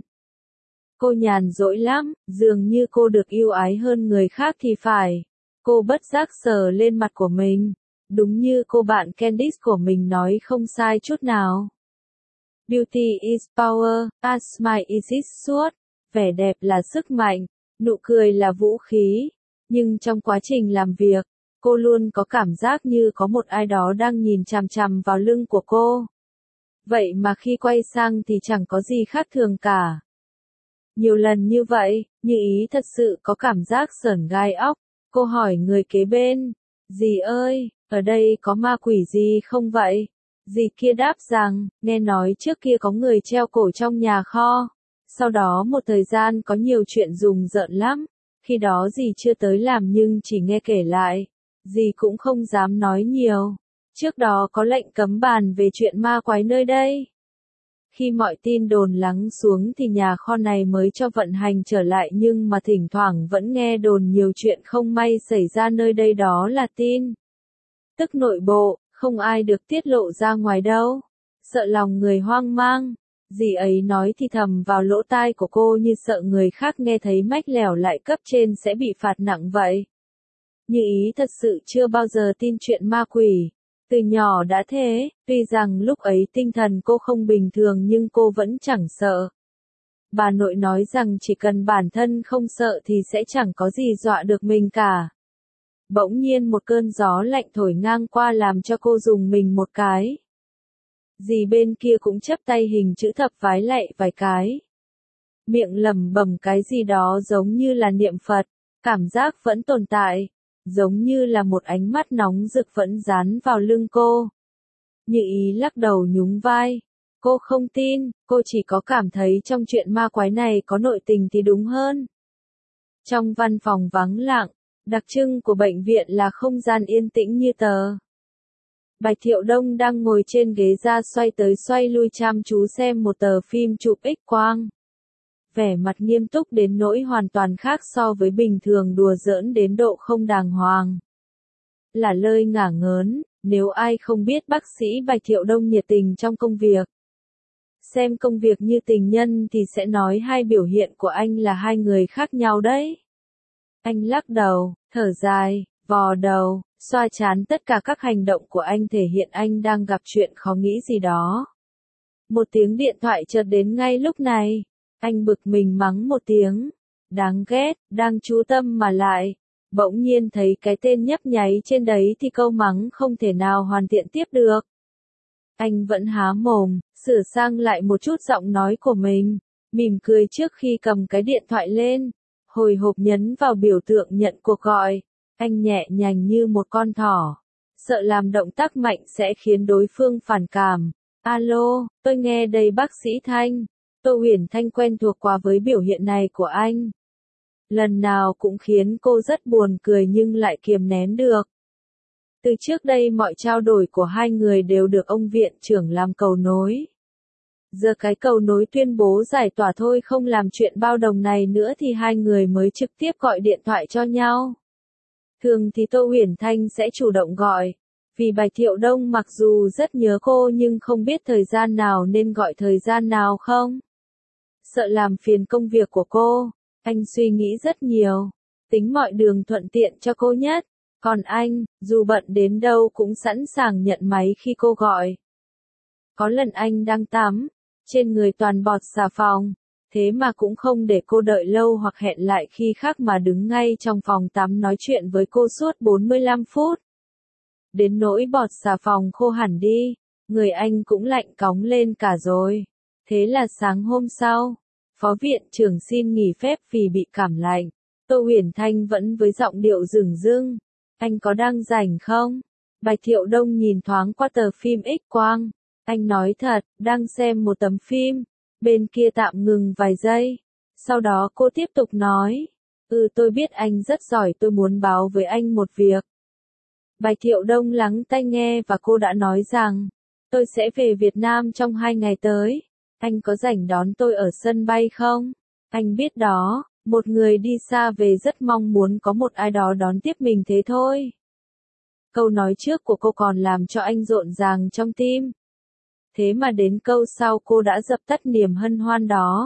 Cô nhàn rỗi lắm, dường như cô được yêu ái hơn người khác thì phải. Cô bất giác sờ lên mặt của mình. Đúng như cô bạn Candice của mình nói không sai chút nào. Beauty is power, a smile is its sword. Vẻ đẹp là sức mạnh, nụ cười là vũ khí. Nhưng trong quá trình làm việc, cô luôn có cảm giác như có một ai đó đang nhìn chằm chằm vào lưng của cô. Vậy mà khi quay sang thì chẳng có gì khác thường cả. Nhiều lần như vậy, Như ý thật sự có cảm giác sởn gai óc. Cô hỏi người kế bên, dì ơi, ở đây có ma quỷ gì không vậy? Dì kia đáp rằng, nghe nói trước kia có người treo cổ trong nhà kho. Sau đó một thời gian có nhiều chuyện rùng rợn lắm. Khi đó dì chưa tới làm nhưng chỉ nghe kể lại. Dì cũng không dám nói nhiều. Trước đó có lệnh cấm bàn về chuyện ma quái nơi đây. Khi mọi tin đồn lắng xuống thì nhà kho này mới cho vận hành trở lại nhưng mà thỉnh thoảng vẫn nghe đồn nhiều chuyện không may xảy ra nơi đây, đó là tin tức nội bộ, không ai được tiết lộ ra ngoài đâu. Sợ lòng người hoang mang. Dì ấy nói thì thầm vào lỗ tai của cô như sợ người khác nghe thấy mách lẻo lại cấp trên sẽ bị phạt nặng vậy. Như ý thật sự chưa bao giờ tin chuyện ma quỷ. Từ nhỏ đã thế, tuy rằng lúc ấy tinh thần cô không bình thường nhưng cô vẫn chẳng sợ. Bà nội nói rằng chỉ cần bản thân không sợ thì sẽ chẳng có gì dọa được mình cả. Bỗng nhiên một cơn gió lạnh thổi ngang qua làm cho cô rùng mình một cái. Dì bên kia cũng chắp tay hình chữ thập vái lạy vài cái. Miệng lẩm bẩm cái gì đó giống như là niệm Phật, cảm giác vẫn tồn tại, giống như là một ánh mắt nóng rực vẫn dán vào lưng cô. Như ý lắc đầu nhún vai. Cô không tin, cô chỉ có cảm thấy trong chuyện ma quái này có nội tình thì đúng hơn. Trong văn phòng vắng lặng, đặc trưng của bệnh viện là không gian yên tĩnh như tờ. Bạch Thiệu Đông đang ngồi trên ghế ra xoay tới xoay lui chăm chú xem một tờ phim chụp X-quang. Vẻ mặt nghiêm túc đến nỗi hoàn toàn khác so với bình thường đùa giỡn đến độ không đàng hoàng. Là lời ngả ngớn, nếu ai không biết bác sĩ Bạch Thiệu Đông nhiệt tình trong công việc. Xem công việc như tình nhân thì sẽ nói hai biểu hiện của anh là hai người khác nhau đấy. Anh lắc đầu, thở dài, vò đầu, xoa chán tất cả các hành động của anh thể hiện anh đang gặp chuyện khó nghĩ gì đó. Một tiếng điện thoại chợt đến ngay lúc này. Anh bực mình mắng một tiếng. Đáng ghét, đang chú tâm mà lại. Bỗng nhiên thấy cái tên nhấp nháy trên đấy thì câu mắng không thể nào hoàn thiện tiếp được. Anh vẫn há mồm, sửa sang lại một chút giọng nói của mình, mỉm cười trước khi cầm cái điện thoại lên. Hồi hộp nhấn vào biểu tượng nhận cuộc gọi. Anh nhẹ nhàng như một con thỏ. Sợ làm động tác mạnh sẽ khiến đối phương phản cảm. Alo, tôi nghe đây bác sĩ Thanh. Tô Huyền Thanh quen thuộc quá với biểu hiện này của anh. Lần nào cũng khiến cô rất buồn cười nhưng lại kiềm nén được. Từ trước đây mọi trao đổi của hai người đều được ông viện trưởng làm cầu nối. Giờ cái cầu nối tuyên bố giải tỏa thôi không làm chuyện bao đồng này nữa thì hai người mới trực tiếp gọi điện thoại cho nhau. Thường thì Tô Huyền Thanh sẽ chủ động gọi. Vì Bạch Thiệu Đông mặc dù rất nhớ cô nhưng không biết thời gian nào nên gọi thời gian nào không. Sợ làm phiền công việc của cô, anh suy nghĩ rất nhiều, tính mọi đường thuận tiện cho cô nhất. Còn anh, dù bận đến đâu cũng sẵn sàng nhận máy khi cô gọi. Có lần anh đang tắm, trên người toàn bọt xà phòng, thế mà cũng không để cô đợi lâu hoặc hẹn lại khi khác mà đứng ngay trong phòng tắm nói chuyện với cô suốt bốn mươi lăm phút. Đến nỗi bọt xà phòng khô hẳn đi, người anh cũng lạnh cóng lên cả rồi. Thế là sáng hôm sau, phó viện trưởng xin nghỉ phép vì bị cảm lạnh. Tô Huyền Thanh vẫn với giọng điệu dửng dưng. Anh có đang rảnh không? Bạch Thiệu Đông nhìn thoáng qua tờ phim X-quang. Anh nói thật, đang xem một tấm phim. Bên kia tạm ngừng vài giây. Sau đó cô tiếp tục nói. Ừ tôi biết anh rất giỏi tôi muốn báo với anh một việc. Bạch Thiệu Đông lắng tai nghe và cô đã nói rằng. Tôi sẽ về Việt Nam trong hai ngày tới. Anh có rảnh đón tôi ở sân bay không? Anh biết đó, một người đi xa về rất mong muốn có một ai đó đón tiếp mình thế thôi. Câu nói trước của cô còn làm cho anh rộn ràng trong tim. Thế mà đến câu sau cô đã dập tắt niềm hân hoan đó.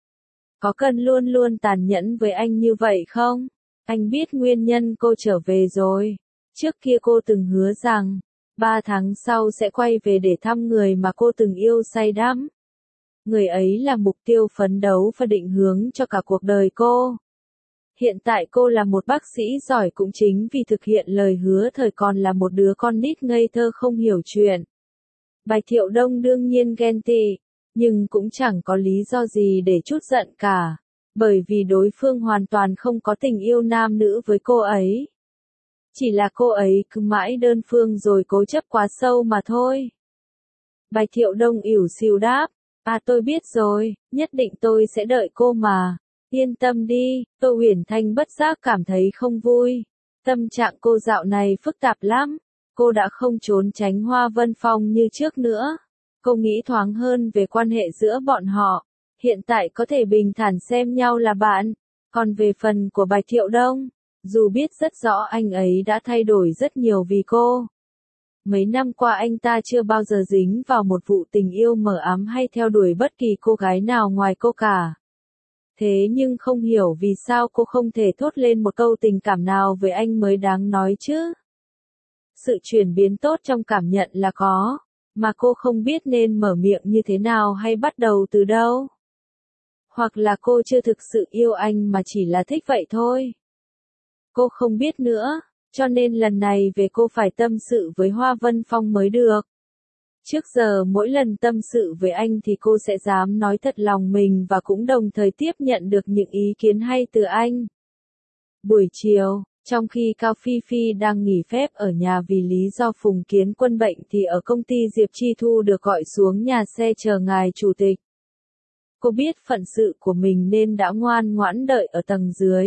Có cần luôn luôn tàn nhẫn với anh như vậy không? Anh biết nguyên nhân cô trở về rồi. Trước kia cô từng hứa rằng, ba tháng sau sẽ quay về để thăm người mà cô từng yêu say đắm. Người ấy là mục tiêu phấn đấu và định hướng cho cả cuộc đời cô. Hiện tại cô là một bác sĩ giỏi cũng chính vì thực hiện lời hứa thời còn là một đứa con nít ngây thơ không hiểu chuyện. Bạch Thiệu Đông đương nhiên ghen tị, nhưng cũng chẳng có lý do gì để trút giận cả, bởi vì đối phương hoàn toàn không có tình yêu nam nữ với cô ấy. Chỉ là cô ấy cứ mãi đơn phương rồi cố chấp quá sâu mà thôi. Bạch Thiệu Đông ỉu xìu đáp. À tôi biết rồi, nhất định tôi sẽ đợi cô mà. Yên tâm đi, Tô Huyền Thanh bất giác cảm thấy không vui. Tâm trạng cô dạo này phức tạp lắm. Cô đã không trốn tránh Hoa Vân Phong như trước nữa. Cô nghĩ thoáng hơn về quan hệ giữa bọn họ. Hiện tại có thể bình thản xem nhau là bạn. Còn về phần của Bạch Thiệu Đông, dù biết rất rõ anh ấy đã thay đổi rất nhiều vì cô. Mấy năm qua anh ta chưa bao giờ dính vào một vụ tình yêu mờ ám hay theo đuổi bất kỳ cô gái nào ngoài cô cả. Thế nhưng không hiểu vì sao cô không thể thốt lên một câu tình cảm nào với anh mới đáng nói chứ. Sự chuyển biến tốt trong cảm nhận là có, mà cô không biết nên mở miệng như thế nào hay bắt đầu từ đâu. Hoặc là cô chưa thực sự yêu anh mà chỉ là thích vậy thôi. Cô không biết nữa, cho nên lần này về cô phải tâm sự với Hoa Vân Phong mới được. Trước giờ mỗi lần tâm sự với anh thì cô sẽ dám nói thật lòng mình và cũng đồng thời tiếp nhận được những ý kiến hay từ anh. Buổi chiều, trong khi Cao Phi Phi đang nghỉ phép ở nhà vì lý do Phùng Kiến Quân bệnh thì ở công ty Diệp Chi Thu được gọi xuống nhà xe chờ ngài chủ tịch. Cô biết phận sự của mình nên đã ngoan ngoãn đợi ở tầng dưới.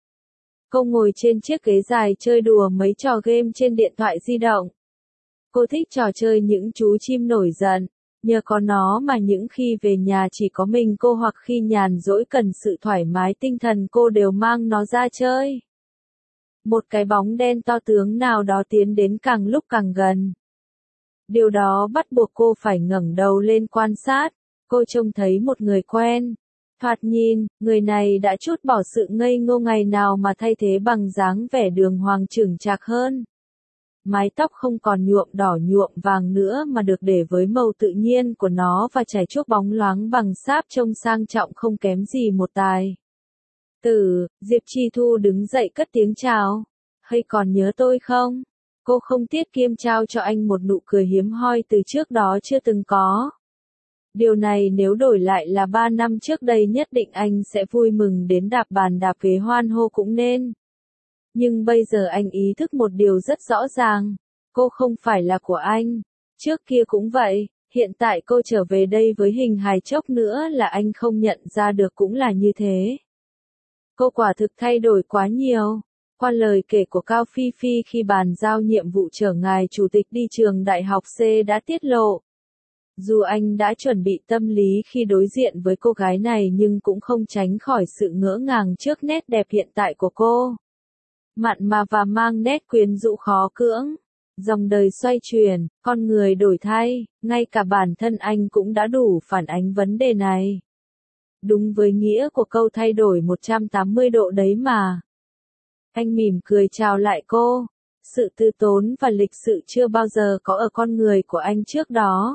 Cô ngồi trên chiếc ghế dài chơi đùa mấy trò game trên điện thoại di động. Cô thích trò chơi những chú chim nổi giận, nhờ có nó mà những khi về nhà chỉ có mình cô hoặc khi nhàn rỗi cần sự thoải mái tinh thần cô đều mang nó ra chơi. Một cái bóng đen to tướng nào đó tiến đến càng lúc càng gần. Điều đó bắt buộc cô phải ngẩng đầu lên quan sát. Cô trông thấy một người quen. Thoạt nhìn, người này đã trút bỏ sự ngây ngô ngày nào mà thay thế bằng dáng vẻ đường hoàng chững chạc hơn. Mái tóc không còn nhuộm đỏ nhuộm vàng nữa mà được để với màu tự nhiên của nó và chải chuốt bóng loáng bằng sáp trông sang trọng không kém gì một tài tử. Diệp Chi Thu đứng dậy cất tiếng chào. Hay còn nhớ tôi không? Cô không tiết kiêm trao cho anh một nụ cười hiếm hoi từ trước đó chưa từng có. Điều này nếu đổi lại là ba năm trước đây nhất định anh sẽ vui mừng đến đạp bàn đạp ghế hoan hô cũng nên. Nhưng bây giờ anh ý thức một điều rất rõ ràng. Cô không phải là của anh. Trước kia cũng vậy, hiện tại cô trở về đây với hình hài chốc nữa là anh không nhận ra được cũng là như thế. Cô quả thực thay đổi quá nhiều. Qua lời kể của Cao Phi Phi khi bàn giao nhiệm vụ chở ngài chủ tịch đi trường đại học C đã tiết lộ. Dù anh đã chuẩn bị tâm lý khi đối diện với cô gái này nhưng cũng không tránh khỏi sự ngỡ ngàng trước nét đẹp hiện tại của cô. Mặn mà và mang nét quyến rũ khó cưỡng. Dòng đời xoay chuyển, con người đổi thay, ngay cả bản thân anh cũng đã đủ phản ánh vấn đề này. Đúng với nghĩa của câu thay đổi một trăm tám mươi độ đấy mà. Anh mỉm cười chào lại cô. Sự tư tốn và lịch sự chưa bao giờ có ở con người của anh trước đó.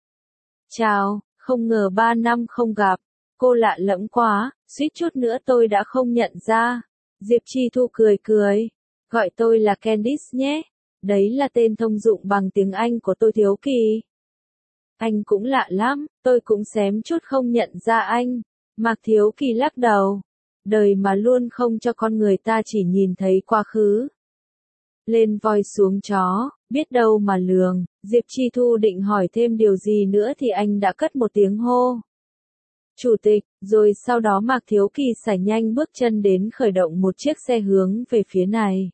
Chào, không ngờ ba năm không gặp. Cô lạ lẫm quá, suýt chút nữa tôi đã không nhận ra. Diệp Chi Thu cười cười. Gọi tôi là Candice nhé. Đấy là tên thông dụng bằng tiếng Anh của tôi Thiếu Kỳ. Anh cũng lạ lắm, tôi cũng xém chút không nhận ra anh. Mạc Thiếu Kỳ lắc đầu. Đời mà luôn không cho con người ta chỉ nhìn thấy quá khứ. Lên voi xuống chó, biết đâu mà lường. Diệp Chi Thu định hỏi thêm điều gì nữa thì anh đã cất một tiếng hô. Chủ tịch, rồi sau đó Mạc Thiếu Kỳ sải nhanh bước chân đến khởi động một chiếc xe hướng về phía này.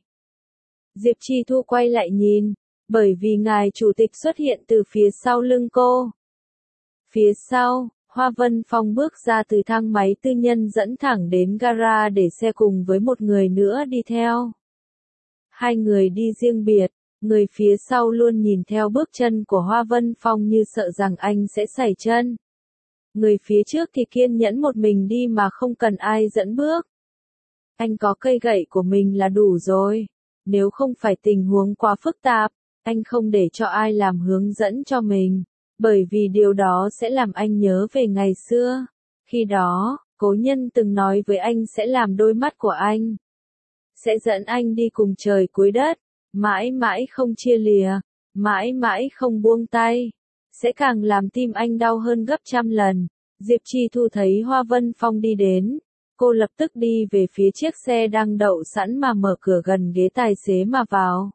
Diệp Chi Thu quay lại nhìn, bởi vì ngài chủ tịch xuất hiện từ phía sau lưng cô. Phía sau, Hoa Vân Phong bước ra từ thang máy tư nhân dẫn thẳng đến gara để xe cùng với một người nữa đi theo. Hai người đi riêng biệt, người phía sau luôn nhìn theo bước chân của Hoa Vân Phong như sợ rằng anh sẽ sẩy chân. Người phía trước thì kiên nhẫn một mình đi mà không cần ai dẫn bước. Anh có cây gậy của mình là đủ rồi. Nếu không phải tình huống quá phức tạp, anh không để cho ai làm hướng dẫn cho mình. Bởi vì điều đó sẽ làm anh nhớ về ngày xưa. Khi đó, cố nhân từng nói với anh sẽ làm đôi mắt của anh. Sẽ dẫn anh đi cùng trời cuối đất. Mãi mãi không chia lìa. Mãi mãi không buông tay. Sẽ càng làm tim anh đau hơn gấp trăm lần. Diệp Chi Thu thấy Hoa Vân Phong đi đến. Cô lập tức đi về phía chiếc xe đang đậu sẵn mà mở cửa gần ghế tài xế mà vào.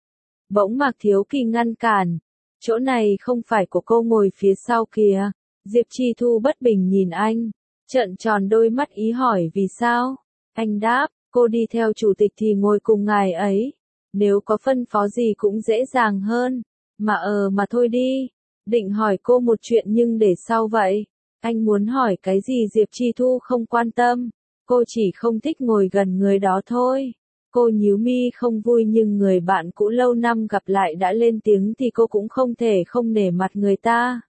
Bỗng Mạc Thiếu Kỳ ngăn cản. Chỗ này không phải của cô ngồi phía sau kìa. Diệp Chi Thu bất bình nhìn anh. Trợn tròn đôi mắt ý hỏi vì sao. Anh đáp, cô đi theo chủ tịch thì ngồi cùng ngài ấy. Nếu có phân phó gì cũng dễ dàng hơn. Mà ờ mà thôi đi. Định hỏi cô một chuyện nhưng để sau vậy. Anh muốn hỏi cái gì Diệp Chi Thu không quan tâm. Cô chỉ không thích ngồi gần người đó thôi. Cô nhíu mi không vui nhưng người bạn cũ lâu năm gặp lại đã lên tiếng thì cô cũng không thể không nể mặt người ta.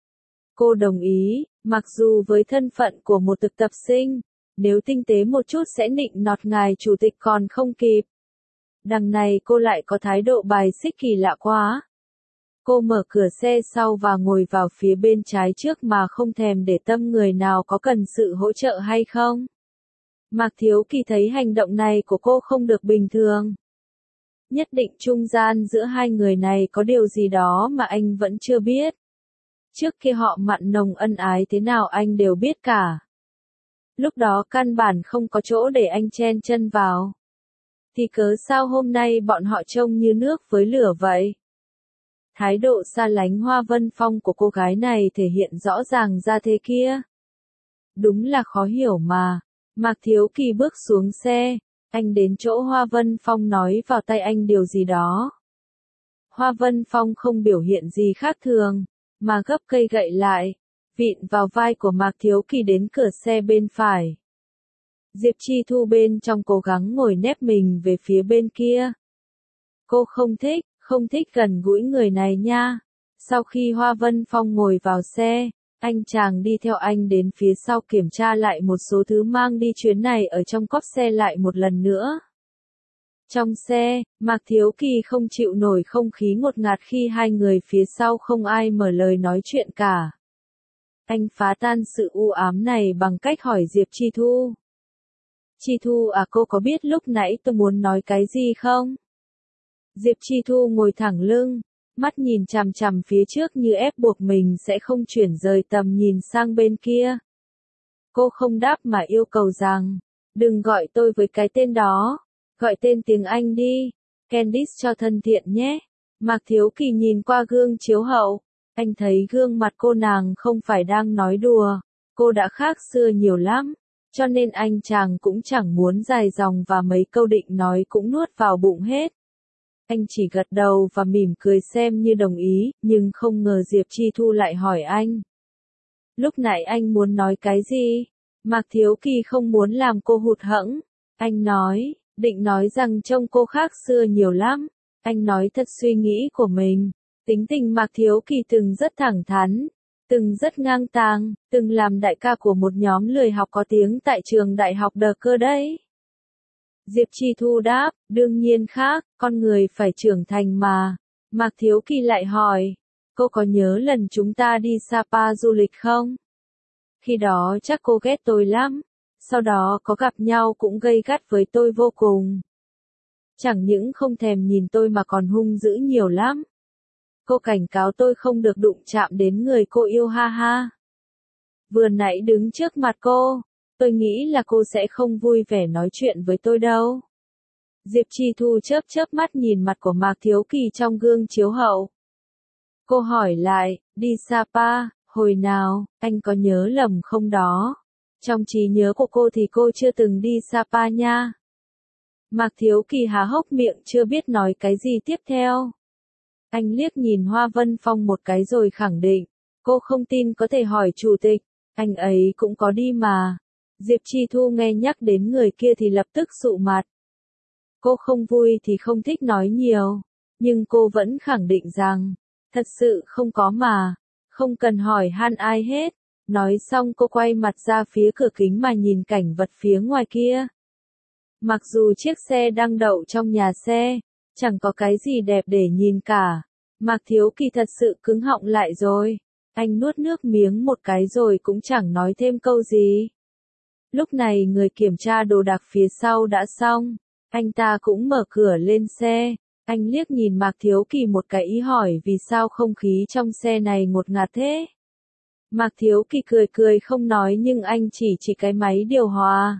Cô đồng ý, mặc dù với thân phận của một thực tập sinh, nếu tinh tế một chút sẽ nịnh nọt ngài chủ tịch còn không kịp. Đằng này cô lại có thái độ bài xích kỳ lạ quá. Cô mở cửa xe sau và ngồi vào phía bên trái trước mà không thèm để tâm người nào có cần sự hỗ trợ hay không. Mạc Thiếu Kỳ thấy hành động này của cô không được bình thường. Nhất định trung gian giữa hai người này có điều gì đó mà anh vẫn chưa biết. Trước kia họ mặn nồng ân ái thế nào anh đều biết cả. Lúc đó căn bản không có chỗ để anh chen chân vào. Thì cớ sao hôm nay bọn họ trông như nước với lửa vậy? Thái độ xa lánh Hoa Vân Phong của cô gái này thể hiện rõ ràng ra thế kia. Đúng là khó hiểu mà. Mạc Thiếu Kỳ bước xuống xe, anh đến chỗ Hoa Vân Phong nói vào tay anh điều gì đó. Hoa Vân Phong không biểu hiện gì khác thường, mà gấp cây gậy lại, vịn vào vai của Mạc Thiếu Kỳ đến cửa xe bên phải. Diệp Chi Thu bên trong cố gắng ngồi nép mình về phía bên kia. Cô không thích, không thích gần gũi người này nha. Sau khi Hoa Vân Phong ngồi vào xe, anh chàng đi theo anh đến phía sau kiểm tra lại một số thứ mang đi chuyến này ở trong cốp xe lại một lần nữa. Trong xe, Mạc Thiếu Kỳ không chịu nổi không khí ngột ngạt khi hai người phía sau không ai mở lời nói chuyện cả. Anh phá tan sự u ám này bằng cách hỏi Diệp Chi Thu. Chi Thu à, cô có biết lúc nãy tôi muốn nói cái gì không? Diệp Chi Thu ngồi thẳng lưng, mắt nhìn chằm chằm phía trước như ép buộc mình sẽ không chuyển rời tầm nhìn sang bên kia. Cô không đáp mà yêu cầu rằng, đừng gọi tôi với cái tên đó, gọi tên tiếng Anh đi, Candice cho thân thiện nhé. Mạc Thiếu Kỳ nhìn qua gương chiếu hậu, anh thấy gương mặt cô nàng không phải đang nói đùa, cô đã khác xưa nhiều lắm, cho nên anh chàng cũng chẳng muốn dài dòng và mấy câu định nói cũng nuốt vào bụng hết. Anh chỉ gật đầu và mỉm cười xem như đồng ý, nhưng không ngờ Diệp Chi Thu lại hỏi anh. Lúc nãy anh muốn nói cái gì? Mạc Thiếu Kỳ không muốn làm cô hụt hẫng. Anh nói, định nói rằng trông cô khác xưa nhiều lắm. Anh nói thật suy nghĩ của mình. Tính tình Mạc Thiếu Kỳ từng rất thẳng thắn, từng rất ngang tàng, từng làm đại ca của một nhóm lười học có tiếng tại trường đại học Đờ Cơ đấy. Diệp Chi Thu đáp, đương nhiên khác, con người phải trưởng thành mà. Mạc Thiếu Kỳ lại hỏi, cô có nhớ lần chúng ta đi Sapa du lịch không? Khi đó chắc cô ghét tôi lắm, sau đó có gặp nhau cũng gay gắt với tôi vô cùng. Chẳng những không thèm nhìn tôi mà còn hung dữ nhiều lắm. Cô cảnh cáo tôi không được đụng chạm đến người cô yêu ha ha. Vừa nãy đứng trước mặt cô, tôi nghĩ là cô sẽ không vui vẻ nói chuyện với tôi đâu. Diệp Chi Thu chớp chớp mắt nhìn mặt của Mạc Thiếu Kỳ trong gương chiếu hậu. Cô hỏi lại, đi Sapa, hồi nào, anh có nhớ lầm không đó? Trong trí nhớ của cô thì cô chưa từng đi Sapa nha. Mạc Thiếu Kỳ há hốc miệng chưa biết nói cái gì tiếp theo. Anh liếc nhìn Hoa Vân Phong một cái rồi khẳng định, cô không tin có thể hỏi chủ tịch, anh ấy cũng có đi mà. Diệp Chi Thu nghe nhắc đến người kia thì lập tức sụ mặt. Cô không vui thì không thích nói nhiều, nhưng cô vẫn khẳng định rằng, thật sự không có mà, không cần hỏi han ai hết. Nói xong cô quay mặt ra phía cửa kính mà nhìn cảnh vật phía ngoài kia. Mặc dù chiếc xe đang đậu trong nhà xe, chẳng có cái gì đẹp để nhìn cả. Mạc Thiếu Kỳ thật sự cứng họng lại rồi. Anh nuốt nước miếng một cái rồi cũng chẳng nói thêm câu gì. Lúc này người kiểm tra đồ đạc phía sau đã xong. Anh ta cũng mở cửa lên xe. Anh liếc nhìn Mạc Thiếu Kỳ một cái ý hỏi vì sao không khí trong xe này ngột ngạt thế. Mạc Thiếu Kỳ cười cười không nói nhưng anh chỉ chỉ cái máy điều hòa.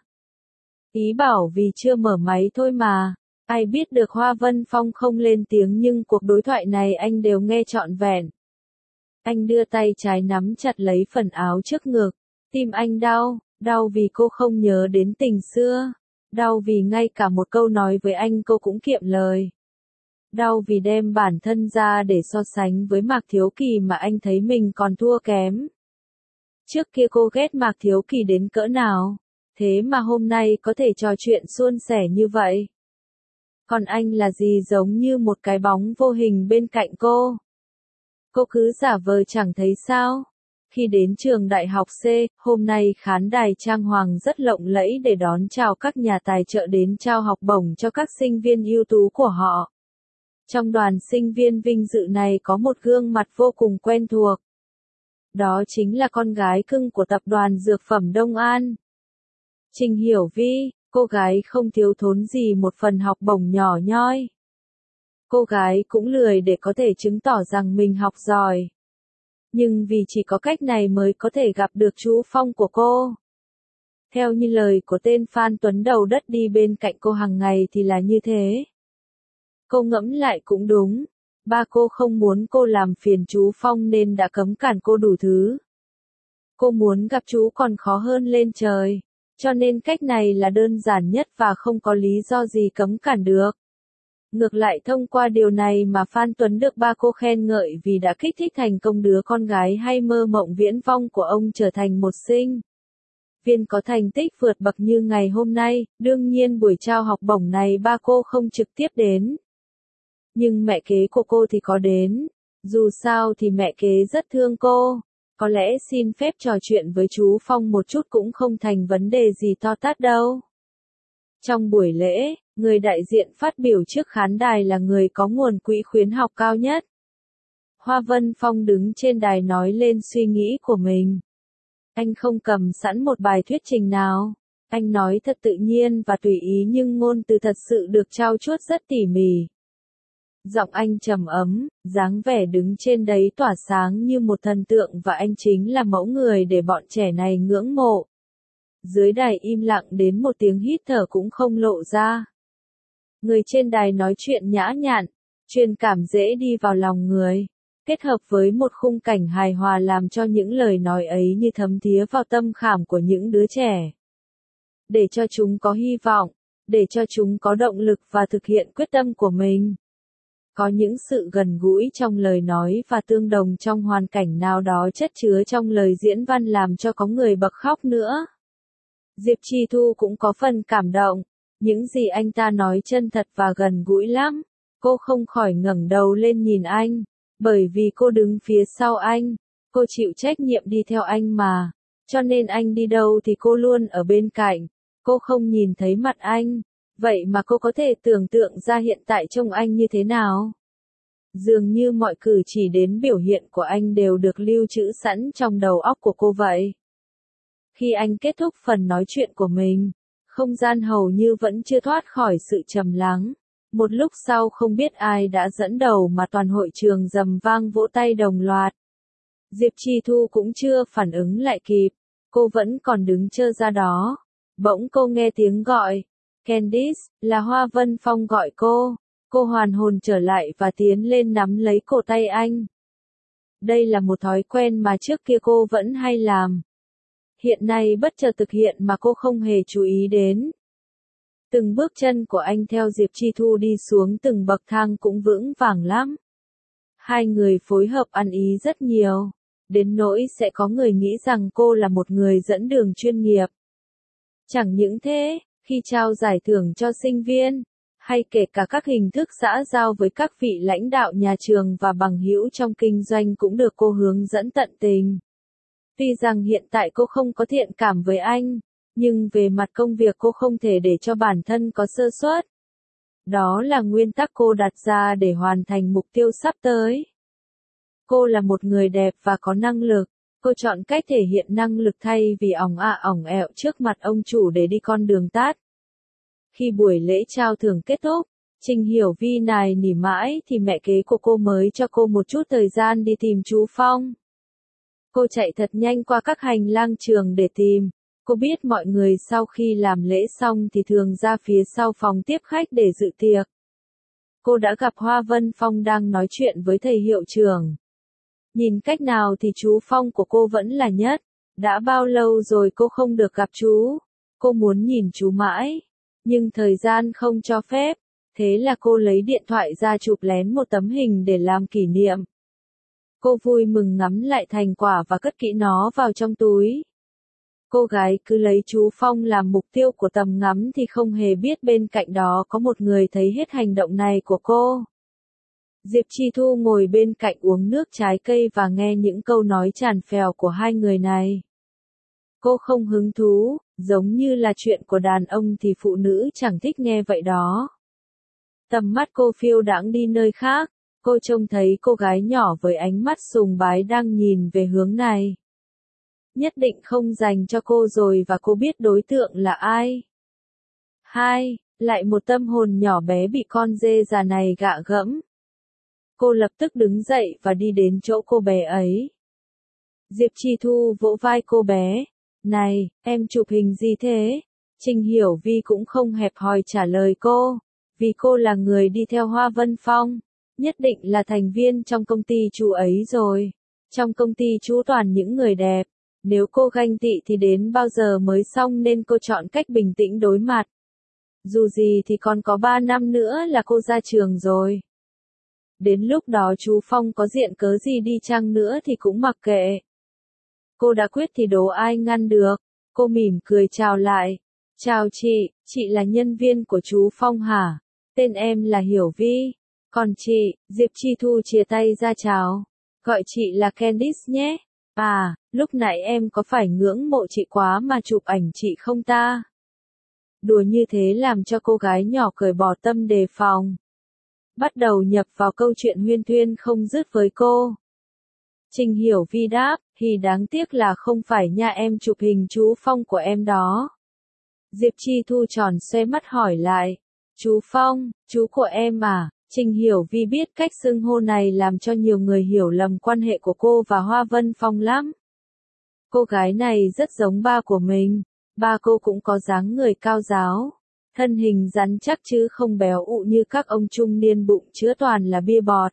Ý bảo vì chưa mở máy thôi mà. Ai biết được Hoa Vân Phong không lên tiếng nhưng cuộc đối thoại này anh đều nghe trọn vẹn. Anh đưa tay trái nắm chặt lấy phần áo trước ngực. Tim anh đau, đau vì cô không nhớ đến tình xưa. Đau vì ngay cả một câu nói với anh cô cũng kiệm lời. Đau vì đem bản thân ra để so sánh với Mạc Thiếu Kỳ mà anh thấy mình còn thua kém. Trước kia cô ghét Mạc Thiếu Kỳ đến cỡ nào, thế mà hôm nay có thể trò chuyện suôn sẻ như vậy. Còn anh là gì giống như một cái bóng vô hình bên cạnh cô. Cô cứ giả vờ chẳng thấy sao. Khi đến trường đại học C, hôm nay khán đài trang hoàng rất lộng lẫy để đón chào các nhà tài trợ đến trao học bổng cho các sinh viên ưu tú của họ. Trong đoàn sinh viên vinh dự này có một gương mặt vô cùng quen thuộc. Đó chính là con gái cưng của tập đoàn dược phẩm Đông An. Trình Hiểu Vi, cô gái không thiếu thốn gì một phần học bổng nhỏ nhoi. Cô gái cũng lười để có thể chứng tỏ rằng mình học giỏi. Nhưng vì chỉ có cách này mới có thể gặp được chú Phong của cô. Theo như lời của tên Phan Tuấn đầu đất đi bên cạnh cô hàng ngày thì là như thế. Cô ngẫm lại cũng đúng. Ba cô không muốn cô làm phiền chú Phong nên đã cấm cản cô đủ thứ. Cô muốn gặp chú còn khó hơn lên trời. Cho nên cách này là đơn giản nhất và không có lý do gì cấm cản được. Ngược lại thông qua điều này mà Phan Tuấn được ba cô khen ngợi vì đã kích thích thành công đứa con gái hay mơ mộng viễn vông của ông trở thành một sinh viên có thành tích vượt bậc như ngày hôm nay. Đương nhiên buổi trao học bổng này ba cô không trực tiếp đến. Nhưng mẹ kế của cô thì có đến. Dù sao thì mẹ kế rất thương cô. Có lẽ xin phép trò chuyện với chú Phong một chút cũng không thành vấn đề gì to tát đâu. Trong buổi lễ, người đại diện phát biểu trước khán đài là người có nguồn quỹ khuyến học cao nhất. Hoa Vân Phong đứng trên đài nói lên suy nghĩ của mình. Anh không cầm sẵn một bài thuyết trình nào. Anh nói thật tự nhiên và tùy ý nhưng ngôn từ thật sự được trau chuốt rất tỉ mỉ. Giọng anh trầm ấm, dáng vẻ đứng trên đấy tỏa sáng như một thần tượng và anh chính là mẫu người để bọn trẻ này ngưỡng mộ. Dưới đài im lặng đến một tiếng hít thở cũng không lộ ra. Người trên đài nói chuyện nhã nhặn, truyền cảm dễ đi vào lòng người, kết hợp với một khung cảnh hài hòa làm cho những lời nói ấy như thấm thía vào tâm khảm của những đứa trẻ. Để cho chúng có hy vọng, để cho chúng có động lực và thực hiện quyết tâm của mình. Có những sự gần gũi trong lời nói và tương đồng trong hoàn cảnh nào đó chất chứa trong lời diễn văn làm cho có người bật khóc nữa. Diệp Chi Thu cũng có phần cảm động, những gì anh ta nói chân thật và gần gũi lắm. Cô không khỏi ngẩng đầu lên nhìn anh, bởi vì cô đứng phía sau anh, cô chịu trách nhiệm đi theo anh mà, cho nên anh đi đâu thì cô luôn ở bên cạnh. Cô không nhìn thấy mặt anh, vậy mà cô có thể tưởng tượng ra hiện tại trông anh như thế nào. Dường như mọi cử chỉ đến biểu hiện của anh đều được lưu trữ sẵn trong đầu óc của cô vậy. Khi anh kết thúc phần nói chuyện của mình, không gian hầu như vẫn chưa thoát khỏi sự trầm lắng. Một lúc sau không biết ai đã dẫn đầu mà toàn hội trường rầm vang vỗ tay đồng loạt. Diệp Chi Thu cũng chưa phản ứng lại kịp, cô vẫn còn đứng trơ ra đó. Bỗng cô nghe tiếng gọi, Candice, là Hoa Vân Phong gọi cô. Cô hoàn hồn trở lại và tiến lên nắm lấy cổ tay anh. Đây là một thói quen mà trước kia cô vẫn hay làm. Hiện nay bất chợt thực hiện mà cô không hề chú ý đến. Từng bước chân của anh theo Diệp Chi Thu đi xuống từng bậc thang cũng vững vàng lắm. Hai người phối hợp ăn ý rất nhiều, đến nỗi sẽ có người nghĩ rằng cô là một người dẫn đường chuyên nghiệp. Chẳng những thế, khi trao giải thưởng cho sinh viên, hay kể cả các hình thức xã giao với các vị lãnh đạo nhà trường và bằng hữu trong kinh doanh cũng được cô hướng dẫn tận tình. Tuy rằng hiện tại cô không có thiện cảm với anh, nhưng về mặt công việc cô không thể để cho bản thân có sơ suất. Đó là nguyên tắc cô đặt ra để hoàn thành mục tiêu sắp tới. Cô là một người đẹp và có năng lực, cô chọn cách thể hiện năng lực thay vì ỏng a ỏng ẹo trước mặt ông chủ để đi con đường tắt. Khi buổi lễ trao thưởng kết thúc, Trình Hiểu Vi nài nỉ mãi thì mẹ kế của cô mới cho cô một chút thời gian đi tìm chú Phong. Cô chạy thật nhanh qua các hành lang trường để tìm. Cô biết mọi người sau khi làm lễ xong thì thường ra phía sau phòng tiếp khách để dự tiệc. Cô đã gặp Hoa Vân Phong đang nói chuyện với thầy hiệu trưởng. Nhìn cách nào thì chú Phong của cô vẫn là nhất. Đã bao lâu rồi cô không được gặp chú. Cô muốn nhìn chú mãi. Nhưng thời gian không cho phép. Thế là cô lấy điện thoại ra chụp lén một tấm hình để làm kỷ niệm. Cô vui mừng ngắm lại thành quả và cất kỹ nó vào trong túi. Cô gái cứ lấy chú Phong làm mục tiêu của tầm ngắm thì không hề biết bên cạnh đó có một người thấy hết hành động này của cô. Diệp Chi Thu ngồi bên cạnh uống nước trái cây và nghe những câu nói tràn phèo của hai người này. Cô không hứng thú, giống như là chuyện của đàn ông thì phụ nữ chẳng thích nghe vậy đó. Tầm mắt cô phiêu đãng đi nơi khác, cô trông thấy cô gái nhỏ với ánh mắt sùng bái đang nhìn về hướng này. Nhất định không dành cho cô rồi và cô biết đối tượng là ai. Hai, lại một tâm hồn nhỏ bé bị con dê già này gạ gẫm. Cô lập tức đứng dậy và đi đến chỗ cô bé ấy. Diệp Chi Thu vỗ vai cô bé. Này, em chụp hình gì thế? Trình Hiểu Vi cũng không hẹp hòi trả lời cô. Vì cô là người đi theo Hoa Vân Phong. Nhất định là thành viên trong công ty chú ấy rồi. Trong công ty chú toàn những người đẹp. Nếu cô ganh tị thì đến bao giờ mới xong nên cô chọn cách bình tĩnh đối mặt. Dù gì thì còn có ba năm nữa là cô ra trường rồi. Đến lúc đó chú Phong có diện cớ gì đi chăng nữa thì cũng mặc kệ. Cô đã quyết thì đố ai ngăn được. Cô mỉm cười chào lại. Chào chị, chị là nhân viên của chú Phong hả? Tên em là Hiểu Vi. Còn chị, Diệp Chi Thu chia tay ra chào. Gọi chị là Candice nhé. À, lúc nãy em có phải ngưỡng mộ chị quá mà chụp ảnh chị không ta? Đùa như thế làm cho cô gái nhỏ cởi bỏ tâm đề phòng. Bắt đầu nhập vào câu chuyện huyên thuyên không dứt với cô. Trình Hiểu Vi đáp, thì đáng tiếc là không phải nha, em chụp hình chú Phong của em đó. Diệp Chi Thu tròn xoe mắt hỏi lại. Chú Phong, chú của em à? Trình Hiểu Vi biết cách xưng hô này làm cho nhiều người hiểu lầm quan hệ của cô và Hoa Vân Phong lắm. Cô gái này rất giống ba của mình. Ba cô cũng có dáng người cao ráo. Thân hình rắn chắc chứ không béo ụ như các ông trung niên bụng chứa toàn là bia bọt.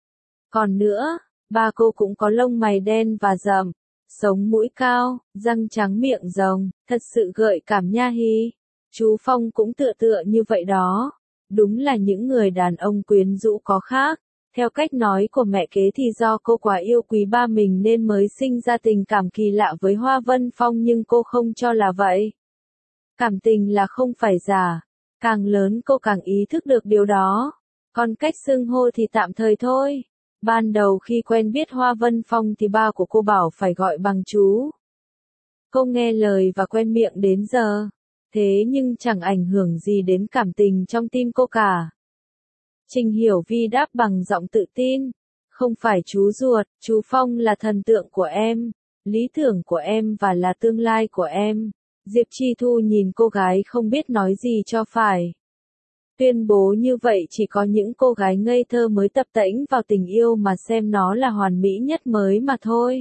Còn nữa, ba cô cũng có lông mày đen và rậm, sống mũi cao, răng trắng miệng rồng, thật sự gợi cảm nha hi. Chú Phong cũng tựa tựa như vậy đó. Đúng là những người đàn ông quyến rũ có khác. Theo cách nói của mẹ kế thì do cô quá yêu quý ba mình nên mới sinh ra tình cảm kỳ lạ với Hoa Vân Phong, nhưng cô không cho là vậy. Cảm tình là không phải giả. Càng lớn cô càng ý thức được điều đó. Còn cách xưng hô thì tạm thời thôi. Ban đầu khi quen biết Hoa Vân Phong thì ba của cô bảo phải gọi bằng chú. Cô nghe lời và quen miệng đến giờ. Thế nhưng chẳng ảnh hưởng gì đến cảm tình trong tim cô cả. Trình Hiểu Vi đáp bằng giọng tự tin. Không phải chú ruột, chú Phong là thần tượng của em, lý tưởng của em và là tương lai của em. Diệp Chi Thu nhìn cô gái không biết nói gì cho phải. Tuyên bố như vậy chỉ có những cô gái ngây thơ mới tập tễnh vào tình yêu mà xem nó là hoàn mỹ nhất mới mà thôi.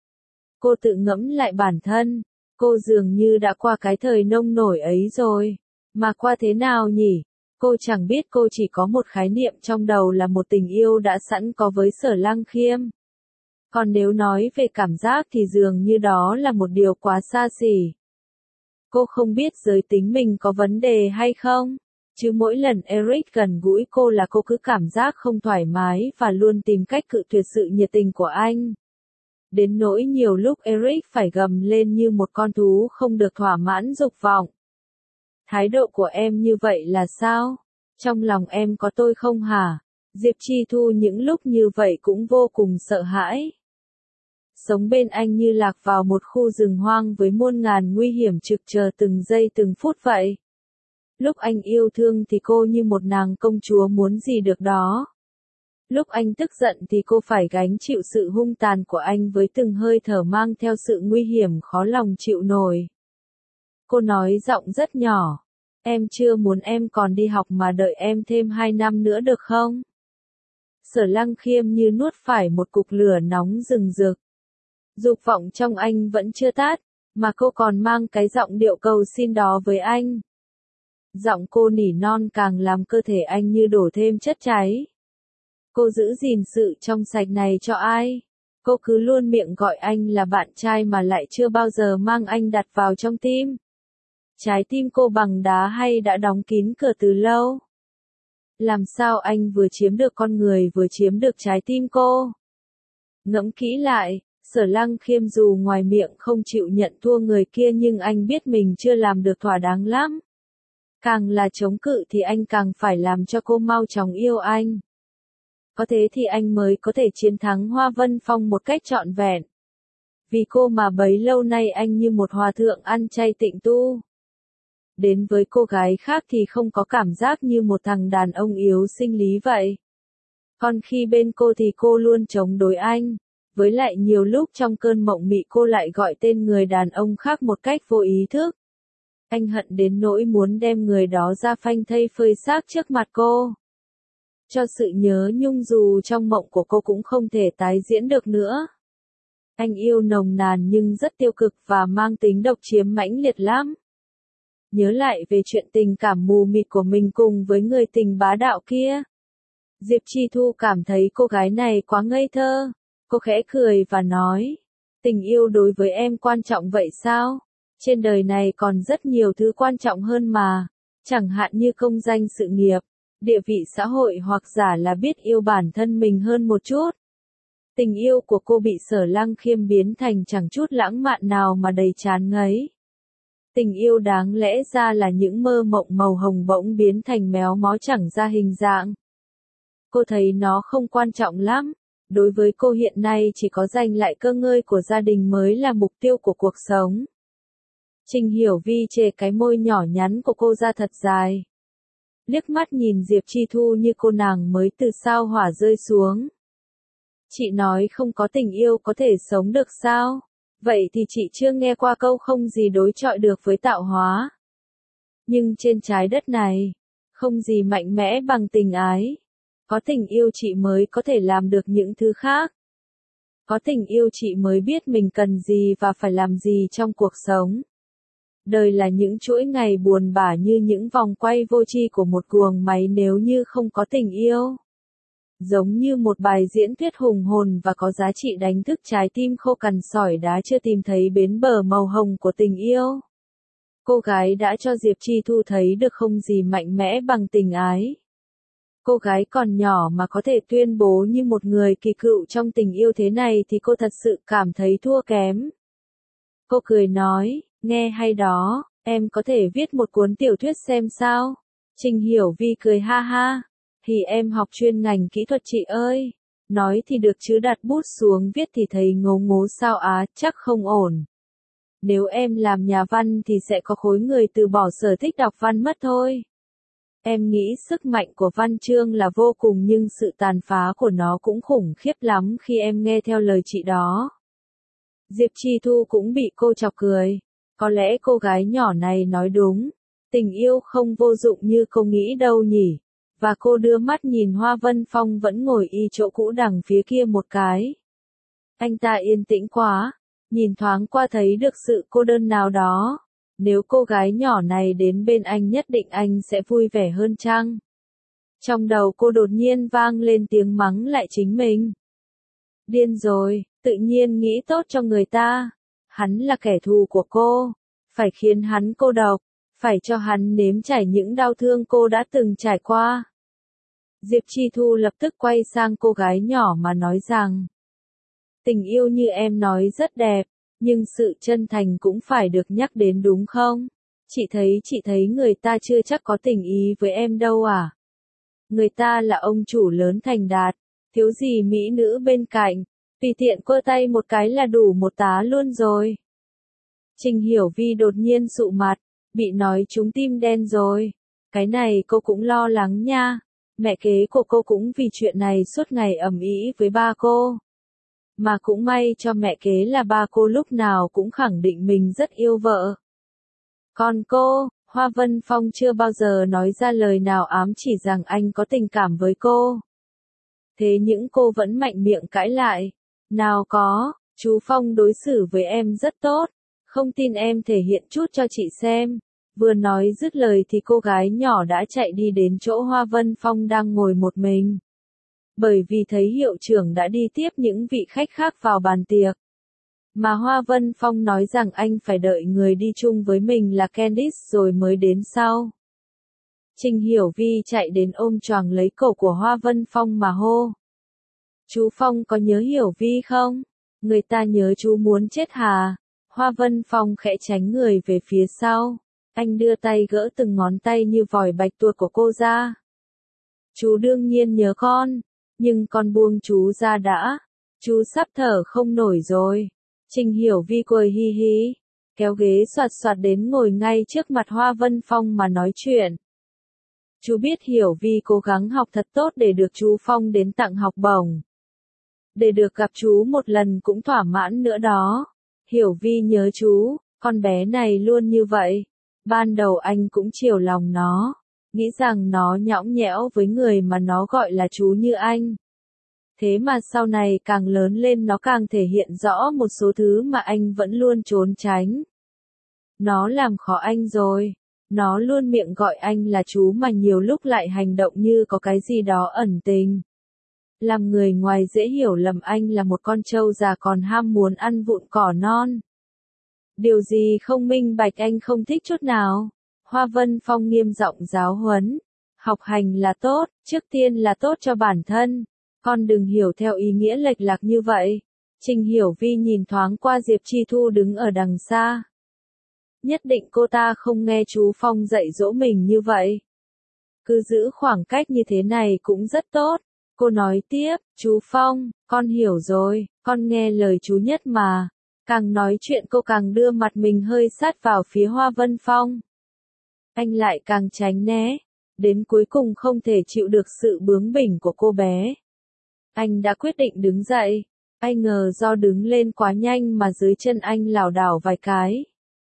Cô tự ngẫm lại bản thân. Cô dường như đã qua cái thời nông nổi ấy rồi. Mà qua thế nào nhỉ? Cô chẳng biết, cô chỉ có một khái niệm trong đầu là một tình yêu đã sẵn có với Sở Lăng Khiêm. Còn nếu nói về cảm giác thì dường như đó là một điều quá xa xỉ. Cô không biết giới tính mình có vấn đề hay không, chứ mỗi lần Eric gần gũi cô là cô cứ cảm giác không thoải mái và luôn tìm cách cự tuyệt sự nhiệt tình của anh. Đến nỗi nhiều lúc Eric phải gầm lên như một con thú không được thỏa mãn dục vọng. Thái độ của em như vậy là sao? Trong lòng em có tôi không hả? Diệp Chi Thu những lúc như vậy cũng vô cùng sợ hãi. Sống bên anh như lạc vào một khu rừng hoang với muôn ngàn nguy hiểm trực chờ từng giây từng phút vậy. Lúc anh yêu thương thì cô như một nàng công chúa muốn gì được đó. Lúc anh tức giận thì cô phải gánh chịu sự hung tàn của anh với từng hơi thở mang theo sự nguy hiểm khó lòng chịu nổi. Cô nói giọng rất nhỏ. Em chưa muốn em còn đi học mà đợi em thêm hai năm nữa được không? Sở Lăng Khiêm như nuốt phải một cục lửa nóng rừng rực. Dục vọng trong anh vẫn chưa tắt, mà cô còn mang cái giọng điệu cầu xin đó với anh. Giọng cô nỉ non càng làm cơ thể anh như đổ thêm chất cháy. Cô giữ gìn sự trong sạch này cho ai? Cô cứ luôn miệng gọi anh là bạn trai mà lại chưa bao giờ mang anh đặt vào trong tim. Trái tim cô bằng đá hay đã đóng kín cửa từ lâu? Làm sao anh vừa chiếm được con người vừa chiếm được trái tim cô? Ngẫm kỹ lại, Sở Lăng Khiêm dù ngoài miệng không chịu nhận thua người kia nhưng anh biết mình chưa làm được thỏa đáng lắm. Càng là chống cự thì anh càng phải làm cho cô mau chóng yêu anh. Có thế thì anh mới có thể chiến thắng Hoa Vân Phong một cách trọn vẹn. Vì cô mà bấy lâu nay anh như một hòa thượng ăn chay tịnh tu. Đến với cô gái khác thì không có cảm giác như một thằng đàn ông yếu sinh lý vậy. Còn khi bên cô thì cô luôn chống đối anh. Với lại nhiều lúc trong cơn mộng mị cô lại gọi tên người đàn ông khác một cách vô ý thức. Anh hận đến nỗi muốn đem người đó ra phanh thây phơi xác trước mặt cô. Cho sự nhớ nhung dù trong mộng của cô cũng không thể tái diễn được nữa. Anh yêu nồng nàn nhưng rất tiêu cực và mang tính độc chiếm mãnh liệt lắm. Nhớ lại về chuyện tình cảm mù mịt của mình cùng với người tình bá đạo kia. Diệp Chi Thu cảm thấy cô gái này quá ngây thơ. Cô khẽ cười và nói, tình yêu đối với em quan trọng vậy sao? Trên đời này còn rất nhiều thứ quan trọng hơn mà, chẳng hạn như công danh sự nghiệp, địa vị xã hội hoặc giả là biết yêu bản thân mình hơn một chút. Tình yêu của cô bị Sở Lăng Khiêm biến thành chẳng chút lãng mạn nào mà đầy chán ngấy. Tình yêu đáng lẽ ra là những mơ mộng màu hồng bỗng biến thành méo mó chẳng ra hình dạng. Cô thấy nó không quan trọng lắm. Đối với cô hiện nay chỉ có giành lại cơ ngơi của gia đình mới là mục tiêu của cuộc sống. Trình Hiểu Vi chề cái môi nhỏ nhắn của cô ra thật dài. Liếc mắt nhìn Diệp Chi Thu như cô nàng mới từ sao hỏa rơi xuống. Chị nói không có tình yêu có thể sống được sao? Vậy thì chị chưa nghe qua câu không gì đối chọi được với tạo hóa. Nhưng trên trái đất này, không gì mạnh mẽ bằng tình ái. Có tình yêu chị mới có thể làm được những thứ khác. Có tình yêu chị mới biết mình cần gì và phải làm gì trong cuộc sống. Đời là những chuỗi ngày buồn bã như những vòng quay vô tri của một guồng máy nếu như không có tình yêu. Giống như một bài diễn thuyết hùng hồn và có giá trị đánh thức trái tim khô cằn sỏi đá chưa tìm thấy bến bờ màu hồng của tình yêu. Cô gái đã cho Diệp Chi Thu thấy được không gì mạnh mẽ bằng tình ái. Cô gái còn nhỏ mà có thể tuyên bố như một người kỳ cựu trong tình yêu thế này thì cô thật sự cảm thấy thua kém. Cô cười nói, nghe hay đó, em có thể viết một cuốn tiểu thuyết xem sao? Trình Hiểu Vi cười ha ha, thì em học chuyên ngành kỹ thuật chị ơi. Nói thì được chứ đặt bút xuống viết thì thấy ngố ngố sao á, chắc không ổn. Nếu em làm nhà văn thì sẽ có khối người từ bỏ sở thích đọc văn mất thôi. Em nghĩ sức mạnh của văn chương là vô cùng nhưng sự tàn phá của nó cũng khủng khiếp lắm khi em nghe theo lời chị đó. Diệp Chi Thu cũng bị cô chọc cười. Có lẽ cô gái nhỏ này nói đúng. Tình yêu không vô dụng như cô nghĩ đâu nhỉ. Và cô đưa mắt nhìn Hoa Vân Phong vẫn ngồi y chỗ cũ đằng phía kia một cái. Anh ta yên tĩnh quá. Nhìn thoáng qua thấy được sự cô đơn nào đó. Nếu cô gái nhỏ này đến bên anh nhất định anh sẽ vui vẻ hơn chăng? Trong đầu cô đột nhiên vang lên tiếng mắng lại chính mình. Điên rồi, tự nhiên nghĩ tốt cho người ta. Hắn là kẻ thù của cô. Phải khiến hắn cô độc. Phải cho hắn nếm trải những đau thương cô đã từng trải qua. Diệp Chi Thu lập tức quay sang cô gái nhỏ mà nói rằng. Tình yêu như em nói rất đẹp. Nhưng sự chân thành cũng phải được nhắc đến đúng không? Chị thấy chị thấy người ta chưa chắc có tình ý với em đâu à? Người ta là ông chủ lớn thành đạt, thiếu gì mỹ nữ bên cạnh, tùy tiện quơ tay một cái là đủ một tá luôn rồi. Trình Hiểu Vi đột nhiên sụ mặt, bị nói trúng tim đen rồi. Cái này cô cũng lo lắng nha. Mẹ kế của cô cũng vì chuyện này suốt ngày ầm ĩ với ba cô. Mà cũng may cho mẹ kế là ba cô lúc nào cũng khẳng định mình rất yêu vợ. Còn cô, Hoa Vân Phong chưa bao giờ nói ra lời nào ám chỉ rằng anh có tình cảm với cô. Thế những cô vẫn mạnh miệng cãi lại. Nào có, chú Phong đối xử với em rất tốt. Không tin em thể hiện chút cho chị xem. Vừa nói dứt lời thì cô gái nhỏ đã chạy đi đến chỗ Hoa Vân Phong đang ngồi một mình. Bởi vì thấy hiệu trưởng đã đi tiếp những vị khách khác vào bàn tiệc. Mà Hoa Vân Phong nói rằng anh phải đợi người đi chung với mình là Candice rồi mới đến sau. Trình Hiểu Vi chạy đến ôm choàng lấy cổ của Hoa Vân Phong mà hô. Chú Phong có nhớ Hiểu Vi không? Người ta nhớ chú muốn chết hà. Hoa Vân Phong khẽ tránh người về phía sau. Anh đưa tay gỡ từng ngón tay như vòi bạch tuộc của cô ra. Chú đương nhiên nhớ con. Nhưng con buông chú ra đã. Chú sắp thở không nổi rồi. Trình Hiểu Vi cười hi hi, kéo ghế soạt soạt đến ngồi ngay trước mặt Hoa Vân Phong mà nói chuyện. Chú biết Hiểu Vi cố gắng học thật tốt để được chú Phong đến tặng học bổng. Để được gặp chú một lần cũng thỏa mãn nữa đó. Hiểu Vi nhớ chú, con bé này luôn như vậy. Ban đầu anh cũng chiều lòng nó, nghĩ rằng nó nhõng nhẽo với người mà nó gọi là chú như anh. Thế mà sau này càng lớn lên nó càng thể hiện rõ một số thứ mà anh vẫn luôn trốn tránh. Nó làm khó anh rồi. Nó luôn miệng gọi anh là chú mà nhiều lúc lại hành động như có cái gì đó ẩn tình. Làm người ngoài dễ hiểu lầm anh là một con trâu già còn ham muốn ăn vụn cỏ non. Điều gì không minh bạch anh không thích chút nào. Hoa Vân Phong nghiêm giọng giáo huấn. Học hành là tốt, trước tiên là tốt cho bản thân. Con đừng hiểu theo ý nghĩa lệch lạc như vậy. Trình Hiểu Vi nhìn thoáng qua Diệp Chi Thu đứng ở đằng xa. Nhất định cô ta không nghe chú Phong dạy dỗ mình như vậy. Cứ giữ khoảng cách như thế này cũng rất tốt. Cô nói tiếp, chú Phong, con hiểu rồi, con nghe lời chú nhất mà. Càng nói chuyện cô càng đưa mặt mình hơi sát vào phía Hoa Vân Phong. Anh lại càng tránh né. Đến cuối cùng không thể chịu được sự bướng bỉnh của cô bé. Anh đã quyết định đứng dậy. Ai ngờ do đứng lên quá nhanh mà dưới chân anh lảo đảo vài cái.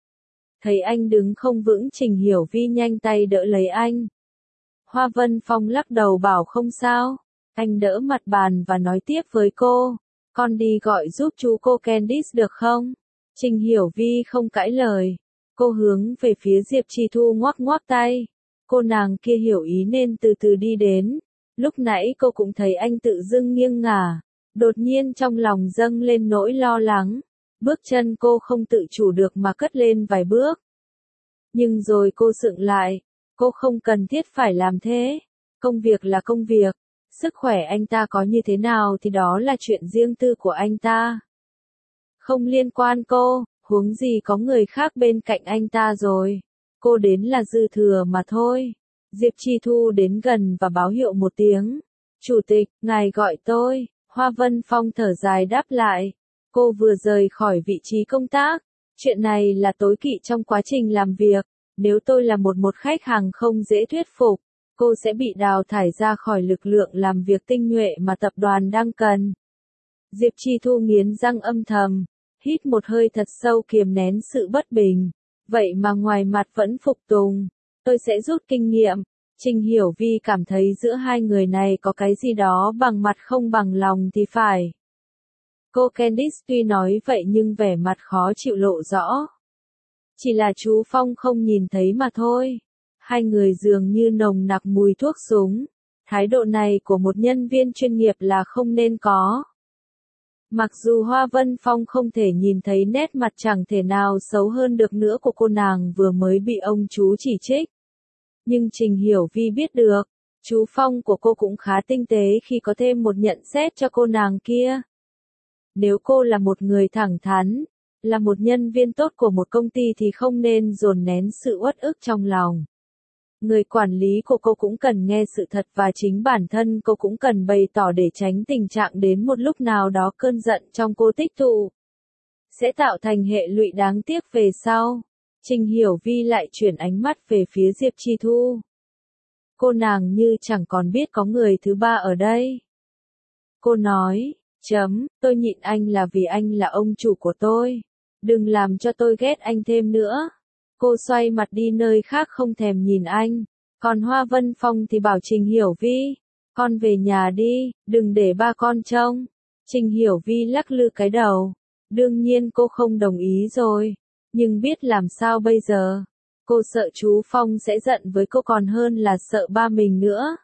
Thấy anh đứng không vững, Trình Hiểu Vi nhanh tay đỡ lấy anh. Hoa Vân Phong lắc đầu bảo không sao. Anh đỡ mặt bàn và nói tiếp với cô. Con đi gọi giúp chú cô Candice được không? Trình Hiểu Vi không cãi lời. Cô hướng về phía Diệp Chi Thu ngoắc ngoắc tay. Cô nàng kia hiểu ý nên từ từ đi đến. Lúc nãy cô cũng thấy anh tự dưng nghiêng ngả. Đột nhiên trong lòng dâng lên nỗi lo lắng. Bước chân cô không tự chủ được mà cất lên vài bước. Nhưng rồi cô sượng lại. Cô không cần thiết phải làm thế. Công việc là công việc. Sức khỏe anh ta có như thế nào thì đó là chuyện riêng tư của anh ta. Không liên quan cô, huống gì có người khác bên cạnh anh ta rồi. Cô đến là dư thừa mà thôi. Diệp Chi Thu đến gần và báo hiệu một tiếng. Chủ tịch, ngài gọi tôi. Hoa Vân Phong thở dài đáp lại. Cô vừa rời khỏi vị trí công tác. Chuyện này là tối kỵ trong quá trình làm việc. Nếu tôi là một một khách hàng không dễ thuyết phục, cô sẽ bị đào thải ra khỏi lực lượng làm việc tinh nhuệ mà tập đoàn đang cần. Diệp Chi Thu nghiến răng âm thầm, hít một hơi thật sâu kiềm nén sự bất bình. Vậy mà ngoài mặt vẫn phục tùng. Tôi sẽ rút kinh nghiệm. Trình Hiểu Vi cảm thấy giữa hai người này có cái gì đó bằng mặt không bằng lòng thì phải. Cô Candice tuy nói vậy nhưng vẻ mặt khó chịu lộ rõ. Chỉ là chú Phong không nhìn thấy mà thôi. Hai người dường như nồng nặc mùi thuốc súng. Thái độ này của một nhân viên chuyên nghiệp là không nên có. Mặc dù Hoa Vân Phong không thể nhìn thấy nét mặt chẳng thể nào xấu hơn được nữa của cô nàng vừa mới bị ông chú chỉ trích. Nhưng Trình Hiểu Vi biết được, chú Phong của cô cũng khá tinh tế khi có thêm một nhận xét cho cô nàng kia. Nếu cô là một người thẳng thắn, là một nhân viên tốt của một công ty thì không nên dồn nén sự uất ức trong lòng. Người quản lý của cô cũng cần nghe sự thật và chính bản thân cô cũng cần bày tỏ để tránh tình trạng đến một lúc nào đó cơn giận trong cô tích tụ. Sẽ tạo thành hệ lụy đáng tiếc về sau. Trình Hiểu Vi lại chuyển ánh mắt về phía Diệp Chi Thu. Cô nàng như chẳng còn biết có người thứ ba ở đây. Cô nói, chấm, tôi nhịn anh là vì anh là ông chủ của tôi. Đừng làm cho tôi ghét anh thêm nữa. Cô xoay mặt đi nơi khác không thèm nhìn anh. Còn Hoa Vân Phong thì bảo Trình Hiểu Vi, con về nhà đi, đừng để ba con trông. Trình Hiểu Vi lắc lư cái đầu. Đương nhiên cô không đồng ý rồi. Nhưng biết làm sao bây giờ. Cô sợ chú Phong sẽ giận với cô còn hơn là sợ ba mình nữa.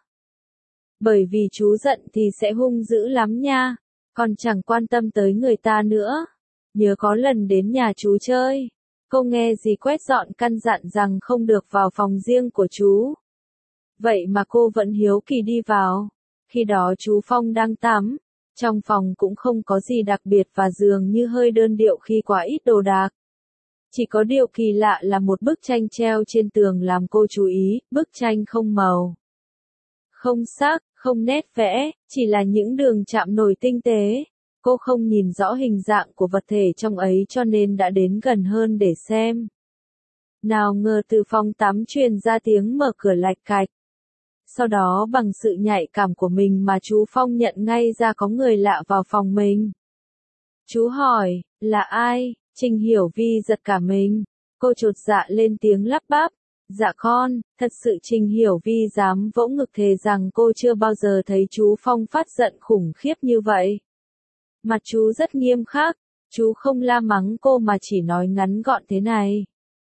Bởi vì chú giận thì sẽ hung dữ lắm nha. Còn chẳng quan tâm tới người ta nữa. Nhớ có lần đến nhà chú chơi. Cô nghe dì quét dọn căn dặn rằng không được vào phòng riêng của chú. Vậy mà cô vẫn hiếu kỳ đi vào. Khi đó chú Phong đang tắm. Trong phòng cũng không có gì đặc biệt và dường như hơi đơn điệu khi quá ít đồ đạc. Chỉ có điều kỳ lạ là một bức tranh treo trên tường làm cô chú ý, bức tranh không màu. Không sắc, không nét vẽ, chỉ là những đường chạm nổi tinh tế. Cô không nhìn rõ hình dạng của vật thể trong ấy cho nên đã đến gần hơn để xem. Nào ngờ từ phòng tắm truyền ra tiếng mở cửa lạch cạch. Sau đó bằng sự nhạy cảm của mình mà chú Phong nhận ngay ra có người lạ vào phòng mình. Chú hỏi, là ai? Trình Hiểu Vi giật cả mình. Cô chột dạ lên tiếng lắp bắp. Dạ con, thật sự Trình Hiểu Vi dám vỗ ngực thề rằng cô chưa bao giờ thấy chú Phong phát giận khủng khiếp như vậy. Mặt chú rất nghiêm khắc, chú không la mắng cô mà chỉ nói ngắn gọn thế này.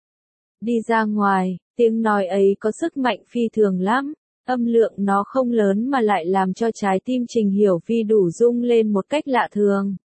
Đi ra ngoài, tiếng nói ấy có sức mạnh phi thường lắm, âm lượng nó không lớn mà lại làm cho trái tim Trình Hiểu Vi đủ rung lên một cách lạ thường.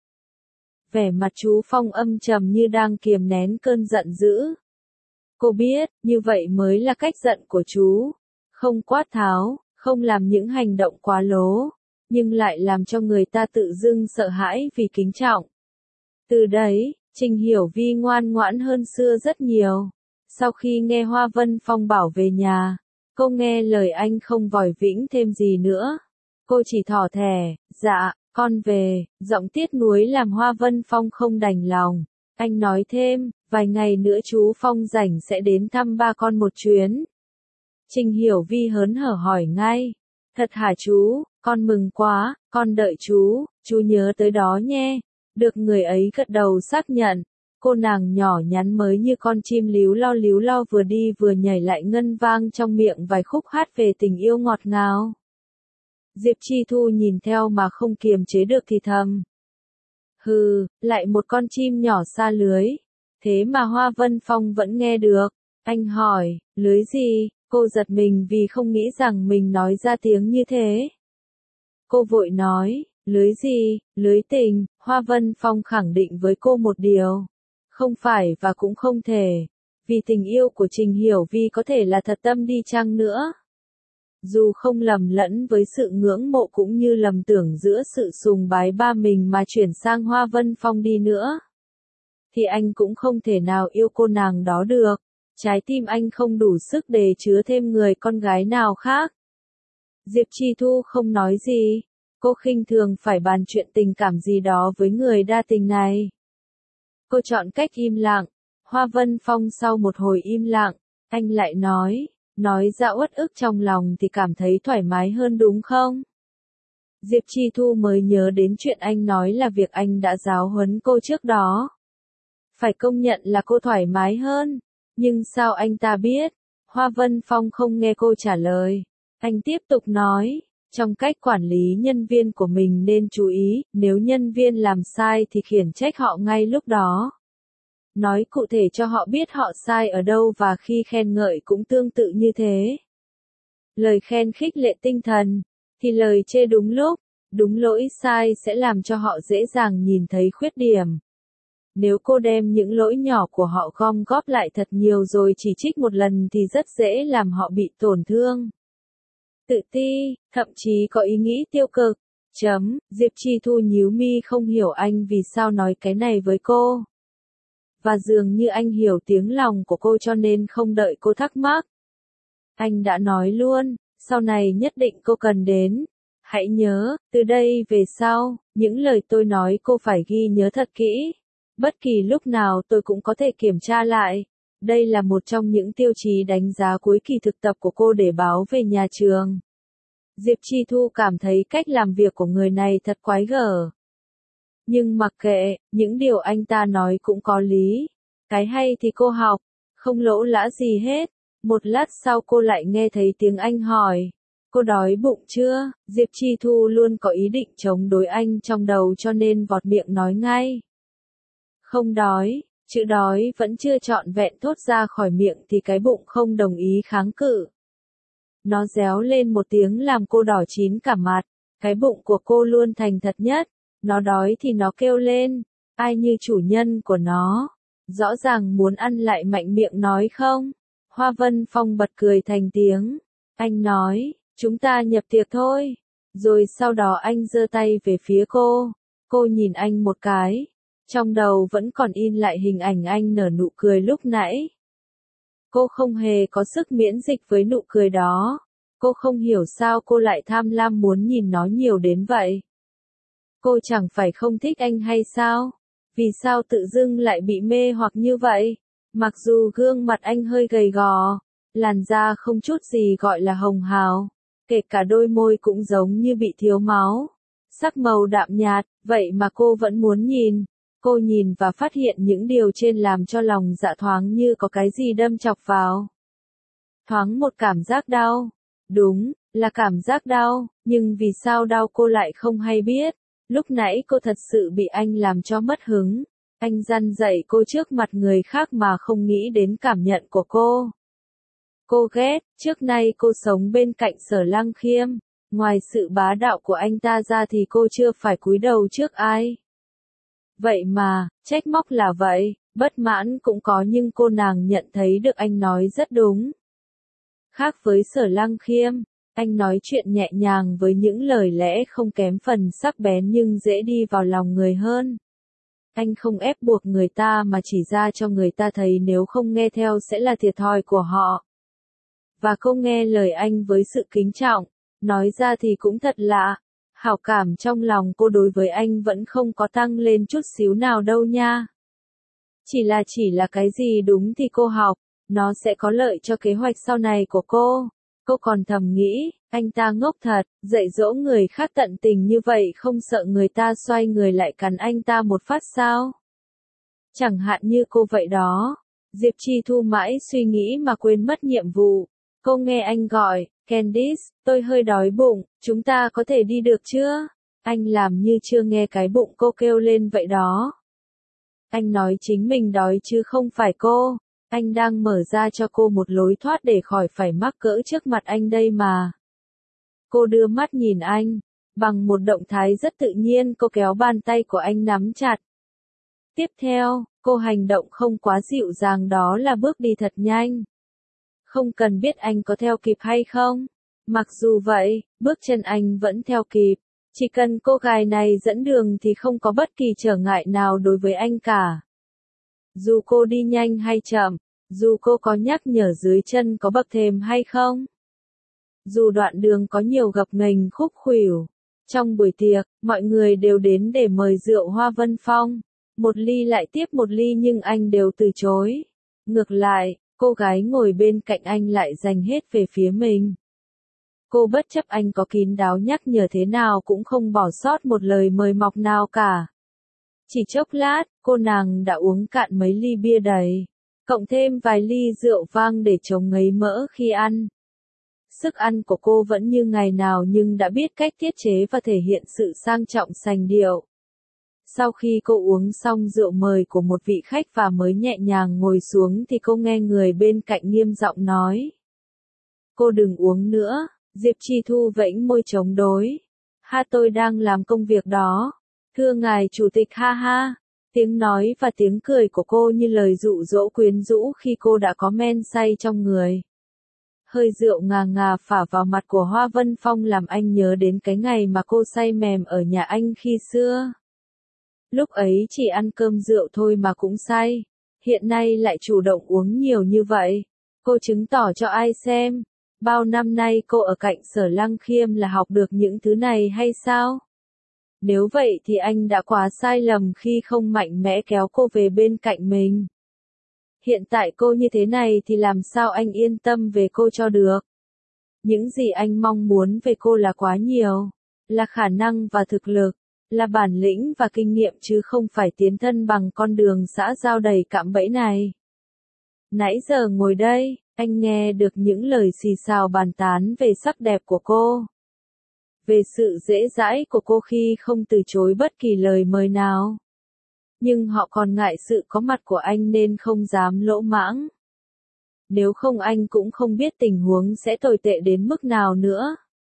Vẻ mặt chú Phong âm trầm như đang kiềm nén cơn giận dữ. Cô biết, như vậy mới là cách giận của chú. Không quát tháo, không làm những hành động quá lố, nhưng lại làm cho người ta tự dưng sợ hãi vì kính trọng. Từ đấy, Trình Hiểu Vi ngoan ngoãn hơn xưa rất nhiều. Sau khi nghe Hoa Vân Phong bảo về nhà, cô nghe lời anh không vòi vĩnh thêm gì nữa. Cô chỉ thỏ thẻ, dạ, con về, giọng tiếc nuối làm Hoa Vân Phong không đành lòng. Anh nói thêm, vài ngày nữa chú Phong rảnh sẽ đến thăm ba con một chuyến. Trình Hiểu Vi hớn hở hỏi ngay. Thật hả chú, con mừng quá, con đợi chú, chú nhớ tới đó nhé. Được người ấy gật đầu xác nhận. Cô nàng nhỏ nhắn mới như con chim líu lo líu lo vừa đi vừa nhảy lại ngân vang trong miệng vài khúc hát về tình yêu ngọt ngào. Diệp Chi Thu nhìn theo mà không kiềm chế được thì thầm. Hừ, lại một con chim nhỏ xa lưới. Thế mà Hoa Vân Phong vẫn nghe được. Anh hỏi, lưới gì? Cô giật mình vì không nghĩ rằng mình nói ra tiếng như thế. Cô vội nói, lưới gì? Lưới tình. Hoa Vân Phong khẳng định với cô một điều. Không phải và cũng không thể. Vì tình yêu của Trình Hiểu Vi có thể là thật tâm đi chăng nữa. Dù không lầm lẫn với sự ngưỡng mộ cũng như lầm tưởng giữa sự sùng bái ba mình mà chuyển sang Hoa Vân Phong đi nữa, thì anh cũng không thể nào yêu cô nàng đó được. Trái tim anh không đủ sức để chứa thêm người con gái nào khác. Diệp Chi Thu không nói gì. Cô khinh thường phải bàn chuyện tình cảm gì đó với người đa tình này. Cô chọn cách im lặng. Hoa Vân Phong sau một hồi im lặng, anh lại nói. Nói ra uất ức trong lòng thì cảm thấy thoải mái hơn đúng không? Diệp Chi Thu mới nhớ đến chuyện anh nói là việc anh đã giáo huấn cô trước đó. Phải công nhận là cô thoải mái hơn. Nhưng sao anh ta biết? Hoa Vân Phong không nghe cô trả lời. Anh tiếp tục nói, trong cách quản lý nhân viên của mình nên chú ý, nếu nhân viên làm sai thì khiển trách họ ngay lúc đó. Nói cụ thể cho họ biết họ sai ở đâu và khi khen ngợi cũng tương tự như thế. Lời khen khích lệ tinh thần, thì lời chê đúng lúc, đúng lỗi sai sẽ làm cho họ dễ dàng nhìn thấy khuyết điểm. Nếu cô đem những lỗi nhỏ của họ gom góp lại thật nhiều rồi chỉ trích một lần thì rất dễ làm họ bị tổn thương. Tự ti, thậm chí có ý nghĩ tiêu cực. Chấm, Diệp Chi Thu nhíu mi không hiểu anh vì sao nói cái này với cô. Và dường như anh hiểu tiếng lòng của cô cho nên không đợi cô thắc mắc. Anh đã nói luôn, sau này nhất định cô cần đến. Hãy nhớ, từ đây về sau, những lời tôi nói cô phải ghi nhớ thật kỹ. Bất kỳ lúc nào tôi cũng có thể kiểm tra lại. Đây là một trong những tiêu chí đánh giá cuối kỳ thực tập của cô để báo về nhà trường. Diệp Chi Thu cảm thấy cách làm việc của người này thật quái gở. Nhưng mặc kệ, những điều anh ta nói cũng có lý. Cái hay thì cô học, không lỗ lã gì hết. Một lát sau cô lại nghe thấy tiếng anh hỏi. Cô đói bụng chưa? Diệp Chi Thu luôn có ý định chống đối anh trong đầu cho nên vọt miệng nói ngay. Không đói, chữ đói vẫn chưa trọn vẹn thốt ra khỏi miệng thì cái bụng không đồng ý kháng cự. Nó réo lên một tiếng làm cô đỏ chín cả mặt. Cái bụng của cô luôn thành thật nhất. Nó đói thì nó kêu lên. Ai như chủ nhân của nó. Rõ ràng muốn ăn lại mạnh miệng nói không? Hoa Vân Phong bật cười thành tiếng. Anh nói, chúng ta nhập tiệc thôi. Rồi sau đó anh giơ tay về phía cô. Cô nhìn anh một cái. Trong đầu vẫn còn in lại hình ảnh anh nở nụ cười lúc nãy. Cô không hề có sức miễn dịch với nụ cười đó. Cô không hiểu sao cô lại tham lam muốn nhìn nó nhiều đến vậy. Cô chẳng phải không thích anh hay sao? Vì sao tự dưng lại bị mê hoặc như vậy? Mặc dù gương mặt anh hơi gầy gò, làn da không chút gì gọi là hồng hào, kể cả đôi môi cũng giống như bị thiếu máu. Sắc màu đạm nhạt, vậy mà cô vẫn muốn nhìn. Cô nhìn và phát hiện những điều trên làm cho lòng dạ thoáng như có cái gì đâm chọc vào. Thoáng một cảm giác đau. Đúng, là cảm giác đau, nhưng vì sao đau cô lại không hay biết. Lúc nãy cô thật sự bị anh làm cho mất hứng. Anh răn dạy cô trước mặt người khác mà không nghĩ đến cảm nhận của cô. Cô ghét, trước nay cô sống bên cạnh Sở Lăng Khiêm. Ngoài sự bá đạo của anh ta ra thì cô chưa phải cúi đầu trước ai. Vậy mà, trách móc là vậy, bất mãn cũng có nhưng cô nàng nhận thấy được anh nói rất đúng. Khác với Sở Lăng Khiêm, anh nói chuyện nhẹ nhàng với những lời lẽ không kém phần sắc bén nhưng dễ đi vào lòng người hơn. Anh không ép buộc người ta mà chỉ ra cho người ta thấy nếu không nghe theo sẽ là thiệt thòi của họ. Và cô nghe lời anh với sự kính trọng, nói ra thì cũng thật lạ. Hảo cảm trong lòng cô đối với anh vẫn không có tăng lên chút xíu nào đâu nha. Chỉ là chỉ là cái gì đúng thì cô học, nó sẽ có lợi cho kế hoạch sau này của cô. Cô còn thầm nghĩ, anh ta ngốc thật, dạy dỗ người khác tận tình như vậy không sợ người ta xoay người lại cắn anh ta một phát sao? Chẳng hạn như cô vậy đó. Diệp Chi Thu mãi suy nghĩ mà quên mất nhiệm vụ. Cô nghe anh gọi, Candice, tôi hơi đói bụng, chúng ta có thể đi được chưa? Anh làm như chưa nghe cái bụng cô kêu lên vậy đó. Anh nói chính mình đói chứ không phải cô. Anh đang mở ra cho cô một lối thoát để khỏi phải mắc cỡ trước mặt anh đây mà. Cô đưa mắt nhìn anh. Bằng một động thái rất tự nhiên cô kéo bàn tay của anh nắm chặt. Tiếp theo, cô hành động không quá dịu dàng đó là bước đi thật nhanh. Không cần biết anh có theo kịp hay không. Mặc dù vậy, bước chân anh vẫn theo kịp. Chỉ cần cô gái này dẫn đường thì không có bất kỳ trở ngại nào đối với anh cả. Dù cô đi nhanh hay chậm, dù cô có nhắc nhở dưới chân có bậc thềm hay không. Dù đoạn đường có nhiều gập ghềnh khúc khuỷu. Trong buổi tiệc, mọi người đều đến để mời rượu Hoa Vân Phong. Một ly lại tiếp một ly nhưng anh đều từ chối. Ngược lại, cô gái ngồi bên cạnh anh lại dành hết về phía mình. Cô bất chấp anh có kín đáo nhắc nhở thế nào cũng không bỏ sót một lời mời mọc nào cả. Chỉ chốc lát, cô nàng đã uống cạn mấy ly bia đầy, cộng thêm vài ly rượu vang để chống ngấy mỡ khi ăn. Sức ăn của cô vẫn như ngày nào nhưng đã biết cách tiết chế và thể hiện sự sang trọng sành điệu. Sau khi cô uống xong rượu mời của một vị khách và mới nhẹ nhàng ngồi xuống thì cô nghe người bên cạnh nghiêm giọng nói. Cô đừng uống nữa, Diệp Chi Thu vẫy môi chống đối. Ha tôi đang làm công việc đó. Thưa ngài chủ tịch ha ha. Tiếng nói và tiếng cười của cô như lời dụ dỗ quyến rũ khi cô đã có men say trong người. Hơi rượu ngà ngà phả vào mặt của Hoa Vân Phong làm anh nhớ đến cái ngày mà cô say mềm ở nhà anh khi xưa. Lúc ấy chỉ ăn cơm rượu thôi mà cũng say. Hiện nay lại chủ động uống nhiều như vậy. Cô chứng tỏ cho ai xem. Bao năm nay cô ở cạnh Sở Lăng Khiêm là học được những thứ này hay sao? Nếu vậy thì anh đã quá sai lầm khi không mạnh mẽ kéo cô về bên cạnh mình. Hiện tại cô như thế này thì làm sao anh yên tâm về cô cho được? Những gì anh mong muốn về cô là quá nhiều. Là khả năng và thực lực. Là bản lĩnh và kinh nghiệm chứ không phải tiến thân bằng con đường xã giao đầy cạm bẫy này. Nãy giờ ngồi đây, anh nghe được những lời xì xào bàn tán về sắc đẹp của cô. Về sự dễ dãi của cô khi không từ chối bất kỳ lời mời nào. Nhưng họ còn ngại sự có mặt của anh nên không dám lỗ mãng. Nếu không anh cũng không biết tình huống sẽ tồi tệ đến mức nào nữa.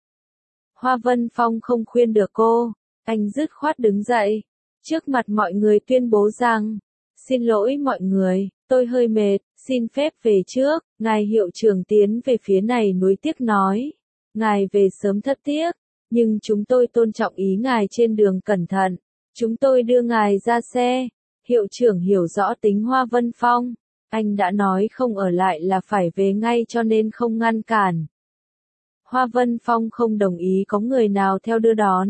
Hoa Vân Phong không khuyên được cô. Anh dứt khoát đứng dậy, trước mặt mọi người tuyên bố rằng, xin lỗi mọi người, tôi hơi mệt, xin phép về trước, ngài hiệu trưởng tiến về phía này nuối tiếc nói, ngài về sớm thất tiếc, nhưng chúng tôi tôn trọng ý ngài trên đường cẩn thận, chúng tôi đưa ngài ra xe, hiệu trưởng hiểu rõ tính Hoa Vân Phong, anh đã nói không ở lại là phải về ngay cho nên không ngăn cản. Hoa Vân Phong không đồng ý có người nào theo đưa đón.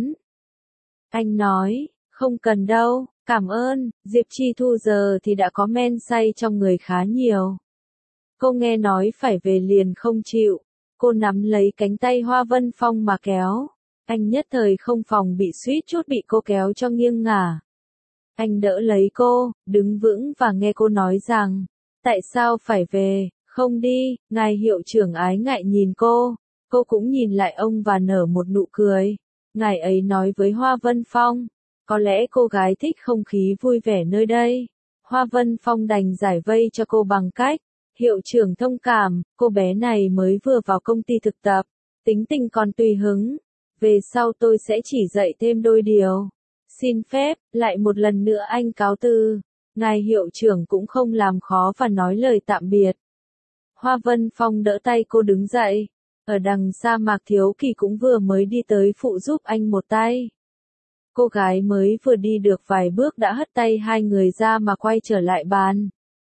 Anh nói, không cần đâu, cảm ơn, Diệp Chi Thu giờ thì đã có men say trong người khá nhiều. Cô nghe nói phải về liền không chịu, cô nắm lấy cánh tay Hoa Vân Phong mà kéo. Anh nhất thời không phòng bị suýt chút bị cô kéo cho nghiêng ngả. Anh đỡ lấy cô, đứng vững và nghe cô nói rằng, tại sao phải về, không đi, ngài hiệu trưởng ái ngại nhìn cô. Cô cũng nhìn lại ông và nở một nụ cười. Ngài ấy nói với Hoa Vân Phong, có lẽ cô gái thích không khí vui vẻ nơi đây. Hoa Vân Phong đành giải vây cho cô bằng cách, hiệu trưởng thông cảm, cô bé này mới vừa vào công ty thực tập, tính tình còn tùy hứng. Về sau tôi sẽ chỉ dạy thêm đôi điều. Xin phép, lại một lần nữa anh cáo từ. Ngài hiệu trưởng cũng không làm khó và nói lời tạm biệt. Hoa Vân Phong đỡ tay cô đứng dậy. Ở đằng xa Mạc Thiếu Kỳ cũng vừa mới đi tới phụ giúp anh một tay. Cô gái mới vừa đi được vài bước đã hất tay hai người ra mà quay trở lại bàn.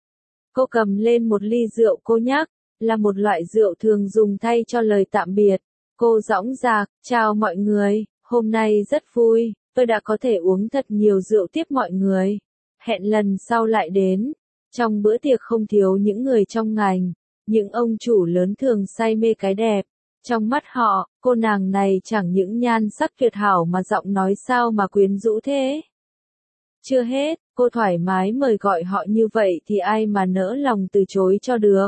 Cô cầm lên một ly rượu cô nhắc, là một loại rượu thường dùng thay cho lời tạm biệt. Cô dõng dạc, chào mọi người, hôm nay rất vui, tôi đã có thể uống thật nhiều rượu tiếp mọi người. Hẹn lần sau lại đến. Trong bữa tiệc không thiếu những người trong ngành, những ông chủ lớn thường say mê cái đẹp. Trong mắt họ, cô nàng này chẳng những nhan sắc tuyệt hảo mà giọng nói sao mà quyến rũ thế. Chưa hết, cô thoải mái mời gọi họ như vậy thì ai mà nỡ lòng từ chối cho được.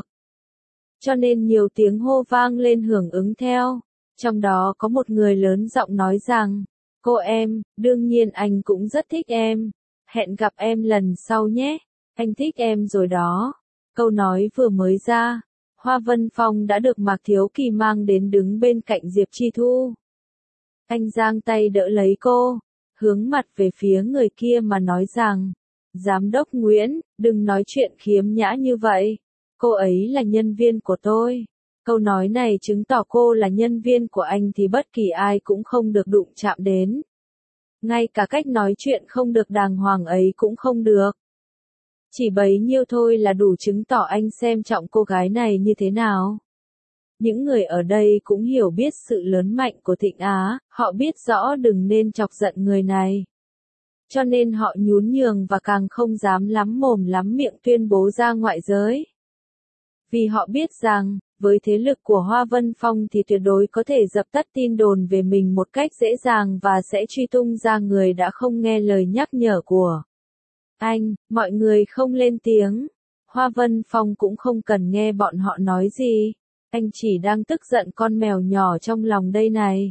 Cho nên nhiều tiếng hô vang lên hưởng ứng theo. Trong đó có một người lớn giọng nói rằng, cô em, đương nhiên anh cũng rất thích em. Hẹn gặp em lần sau nhé, anh thích em rồi đó. Câu nói vừa mới ra, Hoa Vân Phong đã được Mạc Thiếu Kỳ mang đến đứng bên cạnh Diệp Chi Thu. Anh giang tay đỡ lấy cô, hướng mặt về phía người kia mà nói rằng, Giám đốc Nguyễn, đừng nói chuyện khiếm nhã như vậy. Cô ấy là nhân viên của tôi. Câu nói này chứng tỏ cô là nhân viên của anh thì bất kỳ ai cũng không được đụng chạm đến. Ngay cả cách nói chuyện không được đàng hoàng ấy cũng không được. Chỉ bấy nhiêu thôi là đủ chứng tỏ anh xem trọng cô gái này như thế nào. Những người ở đây cũng hiểu biết sự lớn mạnh của Thịnh Á, họ biết rõ đừng nên chọc giận người này. Cho nên họ nhún nhường và càng không dám lắm mồm lắm miệng tuyên bố ra ngoại giới. Vì họ biết rằng, với thế lực của Hoa Vân Phong thì tuyệt đối có thể dập tắt tin đồn về mình một cách dễ dàng và sẽ truy tung ra người đã không nghe lời nhắc nhở của anh. Mọi người không lên tiếng. Hoa Vân Phong cũng không cần nghe bọn họ nói gì. Anh chỉ đang tức giận con mèo nhỏ trong lòng đây này.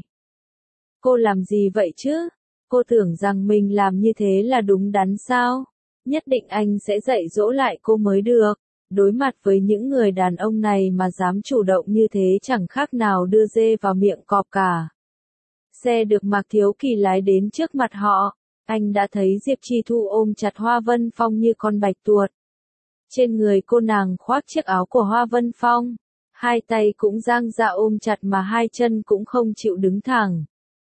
Cô làm gì vậy chứ? Cô tưởng rằng mình làm như thế là đúng đắn sao? Nhất định anh sẽ dạy dỗ lại cô mới được. Đối mặt với những người đàn ông này mà dám chủ động như thế chẳng khác nào đưa dê vào miệng cọp cả. Xe được Mạc Thiếu Kỳ lái đến trước mặt họ. Anh đã thấy Diệp Chi Thu ôm chặt Hoa Vân Phong như con bạch tuột. Trên người cô nàng khoác chiếc áo của Hoa Vân Phong. Hai tay cũng dang ra ôm chặt mà hai chân cũng không chịu đứng thẳng.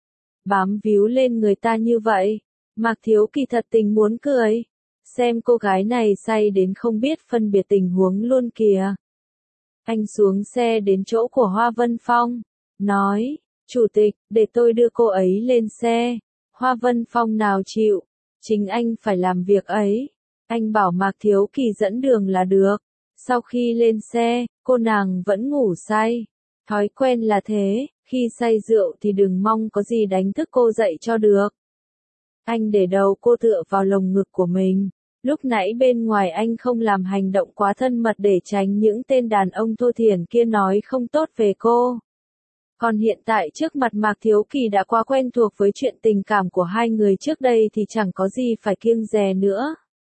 Bám víu lên người ta như vậy. Mạc Thiếu Kỳ thật tình muốn cười. Xem cô gái này say đến không biết phân biệt tình huống luôn kìa. Anh xuống xe đến chỗ của Hoa Vân Phong. Nói, chủ tịch, để tôi đưa cô ấy lên xe. Hoa Vân Phong nào chịu. Chính anh phải làm việc ấy. Anh bảo Mạc Thiếu Kỳ dẫn đường là được. Sau khi lên xe, cô nàng vẫn ngủ say. Thói quen là thế, khi say rượu thì đừng mong có gì đánh thức cô dậy cho được. Anh để đầu cô tựa vào lồng ngực của mình. Lúc nãy bên ngoài anh không làm hành động quá thân mật để tránh những tên đàn ông thô thiển kia nói không tốt về cô. Còn hiện tại trước mặt Mạc Thiếu Kỳ đã quá quen thuộc với chuyện tình cảm của hai người trước đây thì chẳng có gì phải kiêng dè nữa.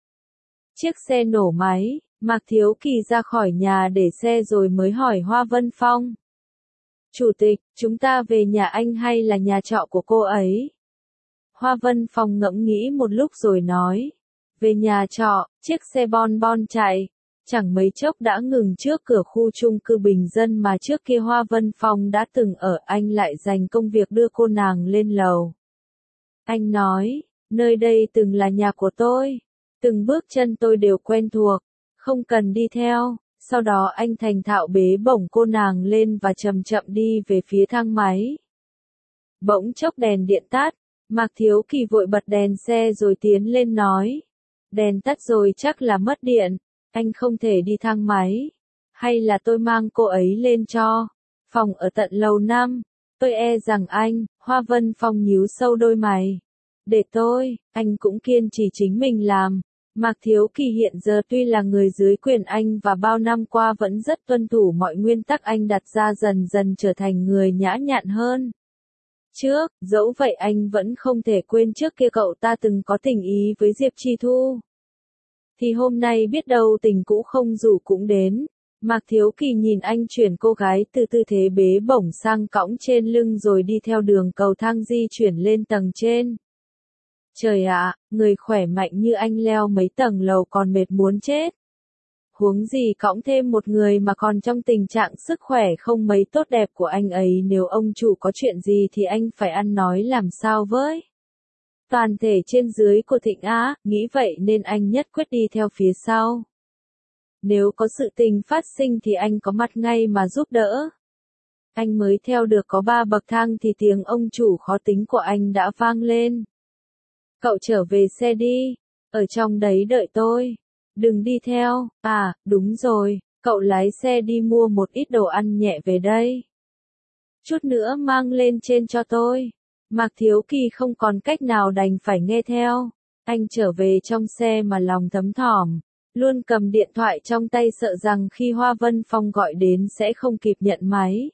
Chiếc xe nổ máy, Mạc Thiếu Kỳ ra khỏi nhà để xe rồi mới hỏi Hoa Vân Phong. Chủ tịch, chúng ta về nhà anh hay là nhà trọ của cô ấy? Hoa Vân Phong ngẫm nghĩ một lúc rồi nói. Về nhà trọ, chiếc xe bon bon chạy. Chẳng mấy chốc đã ngừng trước cửa khu chung cư bình dân mà trước kia Hoa Vân Phong đã từng ở. Anh lại dành công việc đưa cô nàng lên lầu. Anh nói, nơi đây từng là nhà của tôi. Từng bước chân tôi đều quen thuộc. Không cần đi theo. Sau đó anh thành thạo bế bổng cô nàng lên và chậm chậm đi về phía thang máy. Bỗng chốc đèn điện tắt, Mạc Thiếu Kỳ vội bật đèn xe rồi tiến lên nói. Đèn tắt rồi chắc là mất điện, anh không thể đi thang máy. Hay là tôi mang cô ấy lên cho, phòng ở tận lầu năm, tôi e rằng anh, Hoa Vân Phong nhíu sâu đôi mày. Để tôi, anh cũng kiên trì chính mình làm. Mạc Thiếu Kỳ hiện giờ tuy là người dưới quyền anh và bao năm qua vẫn rất tuân thủ mọi nguyên tắc anh đặt ra, dần dần trở thành người nhã nhặn hơn. Trước, dẫu vậy anh vẫn không thể quên trước kia cậu ta từng có tình ý với Diệp Chi Thu. Thì hôm nay biết đâu tình cũ không rủ cũng đến. Mạc Thiếu Kỳ nhìn anh chuyển cô gái từ tư thế bế bổng sang cõng trên lưng rồi đi theo đường cầu thang di chuyển lên tầng trên. Trời ạ, người khỏe mạnh như anh leo mấy tầng lầu còn mệt muốn chết. Huống gì cõng thêm một người mà còn trong tình trạng sức khỏe không mấy tốt đẹp của anh ấy, nếu ông chủ có chuyện gì thì anh phải ăn nói làm sao với. Toàn thể trên dưới của Thịnh Á, nghĩ vậy nên anh nhất quyết đi theo phía sau. Nếu có sự tình phát sinh thì anh có mặt ngay mà giúp đỡ. Anh mới theo được có ba bậc thang thì tiếng ông chủ khó tính của anh đã vang lên. Cậu trở về xe đi, ở trong đấy đợi tôi. Đừng đi theo, à, đúng rồi, cậu lái xe đi mua một ít đồ ăn nhẹ về đây. Chút nữa mang lên trên cho tôi. Mạc Thiếu Kỳ không còn cách nào đành phải nghe theo. Anh trở về trong xe mà lòng thấm thỏm, luôn cầm điện thoại trong tay sợ rằng khi Hoa Vân Phong gọi đến sẽ không kịp nhận máy.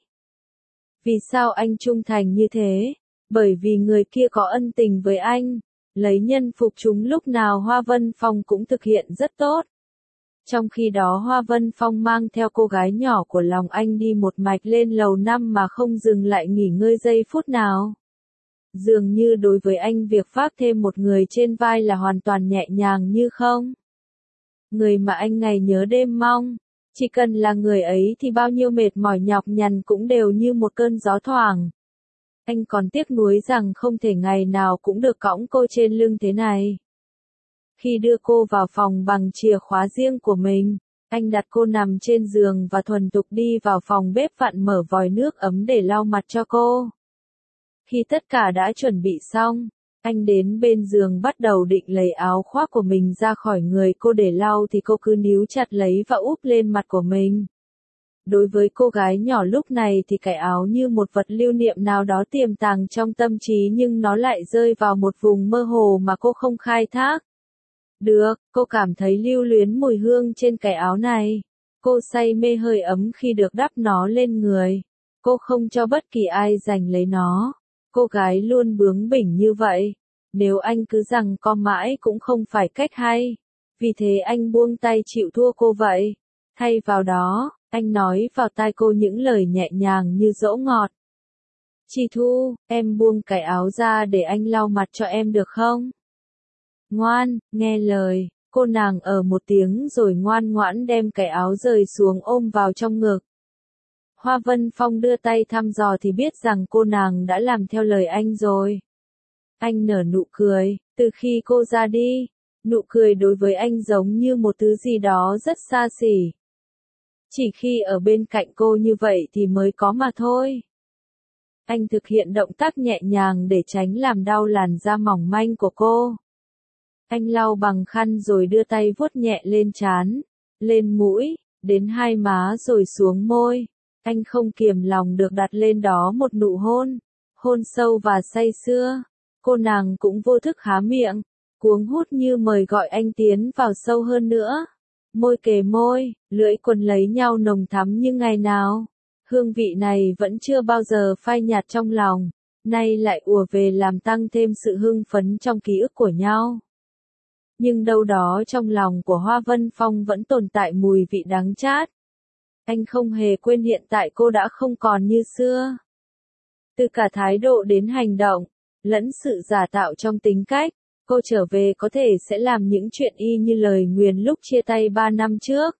Vì sao anh trung thành như thế? Bởi vì người kia có ân tình với anh. Lấy nhân phục chúng lúc nào Hoa Vân Phong cũng thực hiện rất tốt. Trong khi đó Hoa Vân Phong mang theo cô gái nhỏ của lòng anh đi một mạch lên lầu năm mà không dừng lại nghỉ ngơi giây phút nào. Dường như đối với anh việc vác thêm một người trên vai là hoàn toàn nhẹ nhàng như không. Người mà anh ngày nhớ đêm mong, chỉ cần là người ấy thì bao nhiêu mệt mỏi nhọc nhằn cũng đều như một cơn gió thoảng. Anh còn tiếc nuối rằng không thể ngày nào cũng được cõng cô trên lưng thế này. Khi đưa cô vào phòng bằng chìa khóa riêng của mình, anh đặt cô nằm trên giường và thuần thục đi vào phòng bếp vặn mở vòi nước ấm để lau mặt cho cô. Khi tất cả đã chuẩn bị xong, anh đến bên giường bắt đầu định lấy áo khoác của mình ra khỏi người cô để lau thì cô cứ níu chặt lấy và úp lên mặt của mình. Đối với cô gái nhỏ lúc này thì cái áo như một vật lưu niệm nào đó tiềm tàng trong tâm trí, nhưng nó lại rơi vào một vùng mơ hồ mà cô không khai thác được. Cô cảm thấy lưu luyến mùi hương trên cái áo này. Cô say mê hơi ấm khi được đắp nó lên người. Cô không cho bất kỳ ai giành lấy nó. Cô gái luôn bướng bỉnh như vậy. Nếu anh cứ giằng co mãi cũng không phải cách hay. Vì thế anh buông tay chịu thua cô vậy. Thay vào đó, anh nói vào tai cô những lời nhẹ nhàng như dỗ ngọt. Chi Thu, em buông cái áo ra để anh lau mặt cho em được không? Ngoan, nghe lời, cô nàng ở một tiếng rồi ngoan ngoãn đem cái áo rời xuống ôm vào trong ngực. Hoa Vân Phong đưa tay thăm dò thì biết rằng cô nàng đã làm theo lời anh rồi. Anh nở nụ cười, từ khi cô ra đi, nụ cười đối với anh giống như một thứ gì đó rất xa xỉ. Chỉ khi ở bên cạnh cô như vậy thì mới có mà thôi. Anh thực hiện động tác nhẹ nhàng để tránh làm đau làn da mỏng manh của cô. Anh lau bằng khăn rồi đưa tay vuốt nhẹ lên trán, lên mũi, đến hai má rồi xuống môi. Anh không kiềm lòng được đặt lên đó một nụ hôn, hôn sâu và say sưa. Cô nàng cũng vô thức há miệng, cuống hút như mời gọi anh tiến vào sâu hơn nữa. Môi kề môi, lưỡi quần lấy nhau nồng thắm như ngày nào. Hương vị này vẫn chưa bao giờ phai nhạt trong lòng, nay lại ùa về làm tăng thêm sự hưng phấn trong ký ức của nhau. Nhưng đâu đó trong lòng của Hoa Vân Phong vẫn tồn tại mùi vị đắng chát. Anh không hề quên hiện tại cô đã không còn như xưa. Từ cả thái độ đến hành động, lẫn sự giả tạo trong tính cách, cô trở về có thể sẽ làm những chuyện y như lời nguyền lúc chia tay ba năm trước.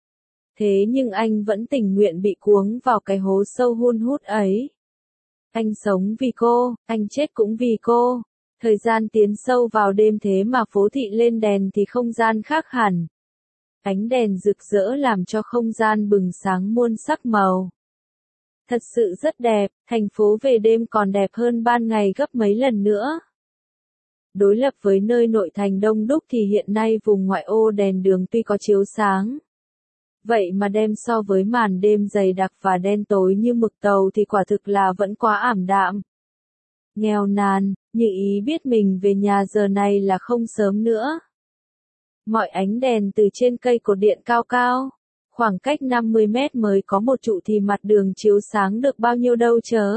Thế nhưng anh vẫn tình nguyện bị cuống vào cái hố sâu hun hút ấy. Anh sống vì cô, anh chết cũng vì cô. Thời gian tiến sâu vào đêm thế mà phố thị lên đèn thì không gian khác hẳn. Ánh đèn rực rỡ làm cho không gian bừng sáng muôn sắc màu. Thật sự rất đẹp, thành phố về đêm còn đẹp hơn ban ngày gấp mấy lần nữa. Đối lập với nơi nội thành đông đúc thì hiện nay vùng ngoại ô đèn đường tuy có chiếu sáng. Vậy mà đem so với màn đêm dày đặc và đen tối như mực tàu thì quả thực là vẫn quá ảm đạm. Nghèo nàn, Như Ý biết mình về nhà giờ này là không sớm nữa. Mọi ánh đèn từ trên cây cột điện cao cao, khoảng cách năm mươi mét mới có một trụ thì mặt đường chiếu sáng được bao nhiêu đâu chớ.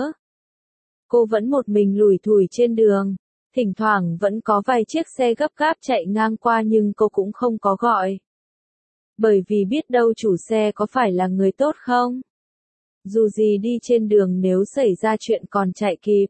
Cô vẫn một mình lủi thủi trên đường, thỉnh thoảng vẫn có vài chiếc xe gấp gáp chạy ngang qua nhưng cô cũng không có gọi. Bởi vì biết đâu chủ xe có phải là người tốt không? Dù gì đi trên đường nếu xảy ra chuyện còn chạy kịp.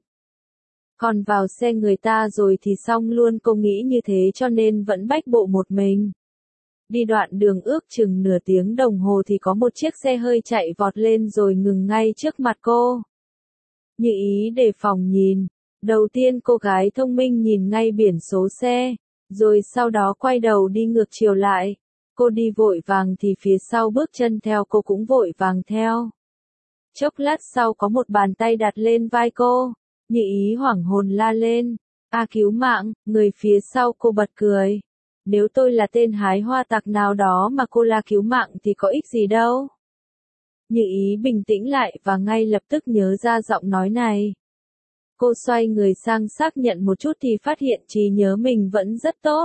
Còn vào xe người ta rồi thì xong luôn, cô nghĩ như thế cho nên vẫn bách bộ một mình. Đi đoạn đường ước chừng nửa tiếng đồng hồ thì có một chiếc xe hơi chạy vọt lên rồi ngừng ngay trước mặt cô. Như Ý đề phòng nhìn. Đầu tiên cô gái thông minh nhìn ngay biển số xe, rồi sau đó quay đầu đi ngược chiều lại. Cô đi vội vàng thì phía sau bước chân theo cô cũng vội vàng theo. Chốc lát sau có một bàn tay đặt lên vai cô, Như Ý hoảng hồn la lên, "A cứu mạng!" Người phía sau cô bật cười. Nếu tôi là tên hái hoa tặc nào đó mà cô la cứu mạng thì có ích gì đâu. Như Ý bình tĩnh lại và ngay lập tức nhớ ra giọng nói này. Cô xoay người sang xác nhận một chút thì phát hiện trí nhớ mình vẫn rất tốt.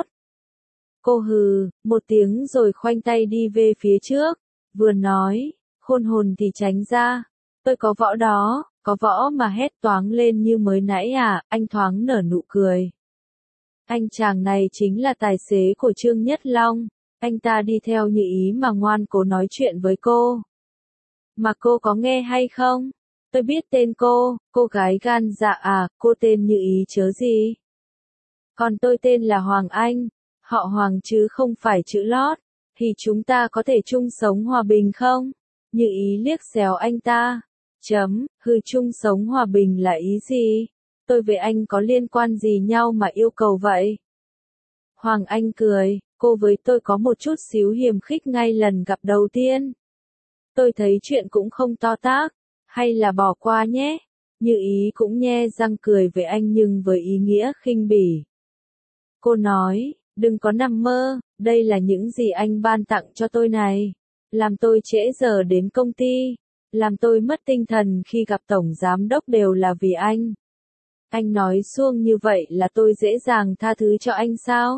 Cô hừ, một tiếng rồi khoanh tay đi về phía trước, vừa nói, "Khôn hồn thì tránh ra, tôi có võ đó." "Có võ mà hét toáng lên như mới nãy à?" Anh thoáng nở nụ cười. Anh chàng này chính là tài xế của Trương Nhất Long, anh ta đi theo Như Ý mà ngoan cố nói chuyện với cô. "Mà cô có nghe hay không? Tôi biết tên cô." Cô gái gan dạ à, "Cô tên Như Ý chớ gì? Còn tôi tên là Hoàng Anh, họ Hoàng chứ không phải chữ lót, thì chúng ta có thể chung sống hòa bình không?" Như Ý liếc xéo anh ta. Chấm, hừ chung sống hòa bình là ý gì? Tôi với anh có liên quan gì nhau mà yêu cầu vậy? Hoàng Anh cười, cô với tôi có một chút xíu hiềm khích ngay lần gặp đầu tiên. Tôi thấy chuyện cũng không to tát, hay là bỏ qua nhé. Như Ý cũng nhe răng cười với anh nhưng với ý nghĩa khinh bỉ. Cô nói, đừng có nằm mơ, đây là những gì anh ban tặng cho tôi này. Làm tôi trễ giờ đến công ty. Làm tôi mất tinh thần khi gặp tổng giám đốc đều là vì anh. Anh nói suông như vậy là tôi dễ dàng tha thứ cho anh sao?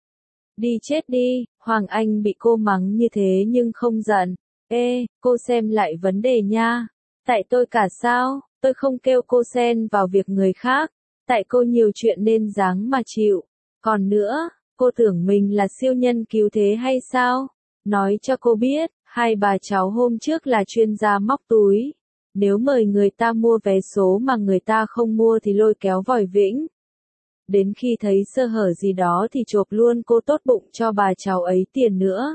Đi chết đi, Hoàng Anh bị cô mắng như thế nhưng không giận. Ê, cô xem lại vấn đề nha. Tại tôi cả sao, tôi không kêu cô xen vào việc người khác. Tại cô nhiều chuyện nên dáng mà chịu. Còn nữa, cô tưởng mình là siêu nhân cứu thế hay sao? Nói cho cô biết. Hai bà cháu hôm trước là chuyên gia móc túi. Nếu mời người ta mua vé số mà người ta không mua thì lôi kéo vòi vĩnh. Đến khi thấy sơ hở gì đó thì chộp luôn cô tốt bụng cho bà cháu ấy tiền nữa.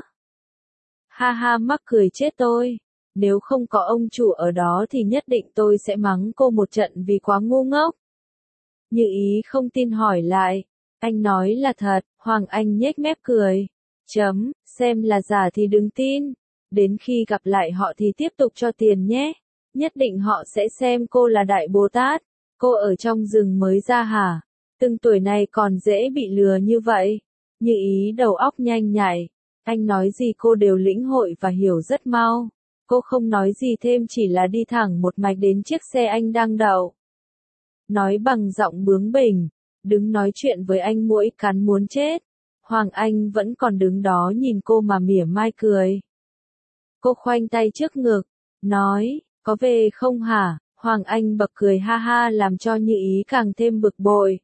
Ha ha mắc cười chết tôi. Nếu không có ông chủ ở đó thì nhất định tôi sẽ mắng cô một trận vì quá ngu ngốc. Như Ý không tin hỏi lại. Anh nói là thật, Hoàng Anh nhếch mép cười. Chấm, xem là giả thì đừng tin. Đến khi gặp lại họ thì tiếp tục cho tiền nhé. Nhất định họ sẽ xem cô là Đại Bồ Tát. Cô ở trong rừng mới ra hả? Từng tuổi này còn dễ bị lừa như vậy. Như Ý đầu óc nhanh nhạy. Anh nói gì cô đều lĩnh hội và hiểu rất mau. Cô không nói gì thêm chỉ là đi thẳng một mạch đến chiếc xe anh đang đậu. Nói bằng giọng bướng bỉnh. Đứng nói chuyện với anh muỗi cắn muốn chết. Hoàng Anh vẫn còn đứng đó nhìn cô mà mỉa mai cười. Cô khoanh tay trước ngực, nói, có về không hả? Hoàng Anh bật cười ha ha làm cho Như Ý càng thêm bực bội.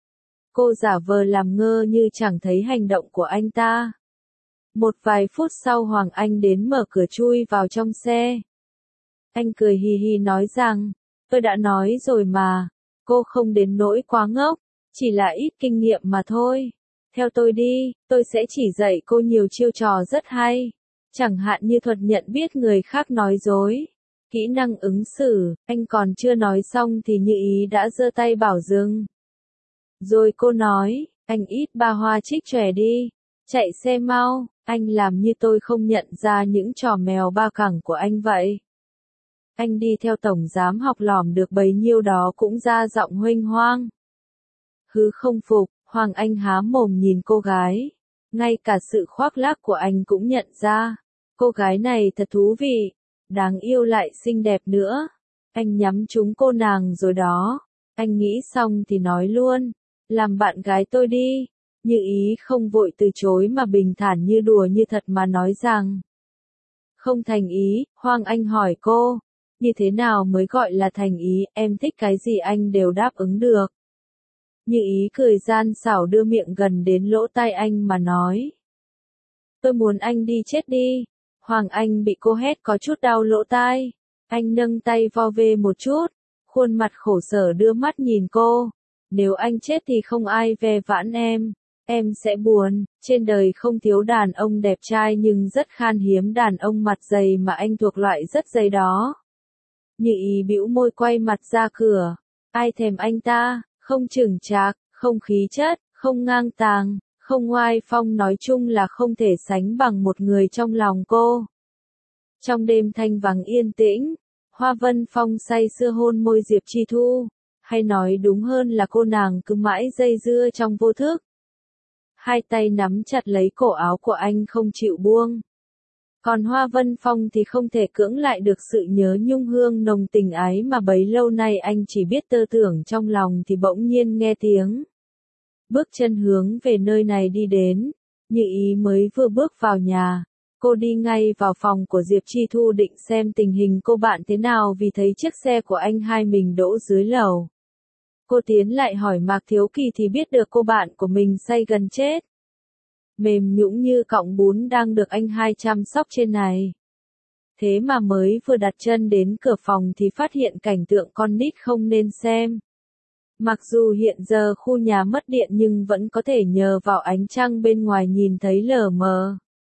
Cô giả vờ làm ngơ như chẳng thấy hành động của anh ta. Một vài phút sau Hoàng Anh đến mở cửa chui vào trong xe. Anh cười hì hì nói rằng, tôi đã nói rồi mà, cô không đến nỗi quá ngốc, chỉ là ít kinh nghiệm mà thôi. Theo tôi đi, tôi sẽ chỉ dạy cô nhiều chiêu trò rất hay. Chẳng hạn như thuật nhận biết người khác nói dối, kỹ năng ứng xử. Anh còn chưa nói xong thì Như Ý đã giơ tay bảo dừng. Rồi cô nói, anh ít ba hoa trích chòe đi, Chạy xe mau, anh làm như tôi không nhận ra những trò mèo ba cẳng của anh vậy. Anh đi theo tổng giám học lỏm được bấy nhiêu đó cũng ra giọng huênh hoang. Hứ không phục, Hoàng Anh há mồm nhìn cô gái. Ngay cả sự khoác lác của anh cũng nhận ra. Cô gái này thật thú vị, đáng yêu lại xinh đẹp nữa. Anh nhắm trúng cô nàng rồi đó. Anh nghĩ xong thì nói luôn. Làm bạn gái tôi đi. Như ý không vội từ chối mà bình thản như đùa như thật mà nói rằng. Không thành ý, Hoàng Anh hỏi cô. Như thế nào mới gọi là thành ý, em thích cái gì anh đều đáp ứng được. Như ý cười gian xảo đưa miệng gần đến lỗ tai anh mà nói. Tôi muốn anh đi chết đi. Hoàng Anh bị cô hét có chút đau lỗ tai. Anh nâng tay vo về một chút. Khuôn mặt khổ sở đưa mắt nhìn cô. Nếu anh chết thì không ai ve vãn em. Em sẽ buồn. Trên đời không thiếu đàn ông đẹp trai nhưng rất khan hiếm đàn ông mặt dày mà anh thuộc loại rất dày đó. Như ý bĩu môi quay mặt ra cửa. Ai thèm anh ta, không chững chạc, không khí chất, không ngang tàng, không oai phong, nói chung là không thể sánh bằng một người trong lòng cô. Trong đêm thanh vắng yên tĩnh, Hoa Vân Phong say sưa hôn môi Diệp Chi Thu, hay nói đúng hơn là cô nàng cứ mãi dây dưa trong vô thức. Hai tay nắm chặt lấy cổ áo của anh không chịu buông. Còn Hoa Vân Phong thì không thể cưỡng lại được sự nhớ nhung hương nồng tình ái mà bấy lâu nay anh chỉ biết tơ tưởng trong lòng thì bỗng nhiên nghe tiếng. Bước chân hướng về nơi này đi đến, Như ý mới vừa bước vào nhà. Cô đi ngay vào phòng của Diệp Chi Thu định xem tình hình cô bạn thế nào vì thấy chiếc xe của anh hai mình đỗ dưới lầu. Cô tiến lại hỏi Mạc Thiếu Kỳ thì biết được cô bạn của mình say gần chết. Mềm nhũn như cọng bún đang được anh hai chăm sóc trên này. Thế mà mới vừa đặt chân đến cửa phòng thì phát hiện cảnh tượng con nít không nên xem. Mặc dù hiện giờ khu nhà mất điện nhưng vẫn có thể nhờ vào ánh trăng bên ngoài nhìn thấy lờ mờ.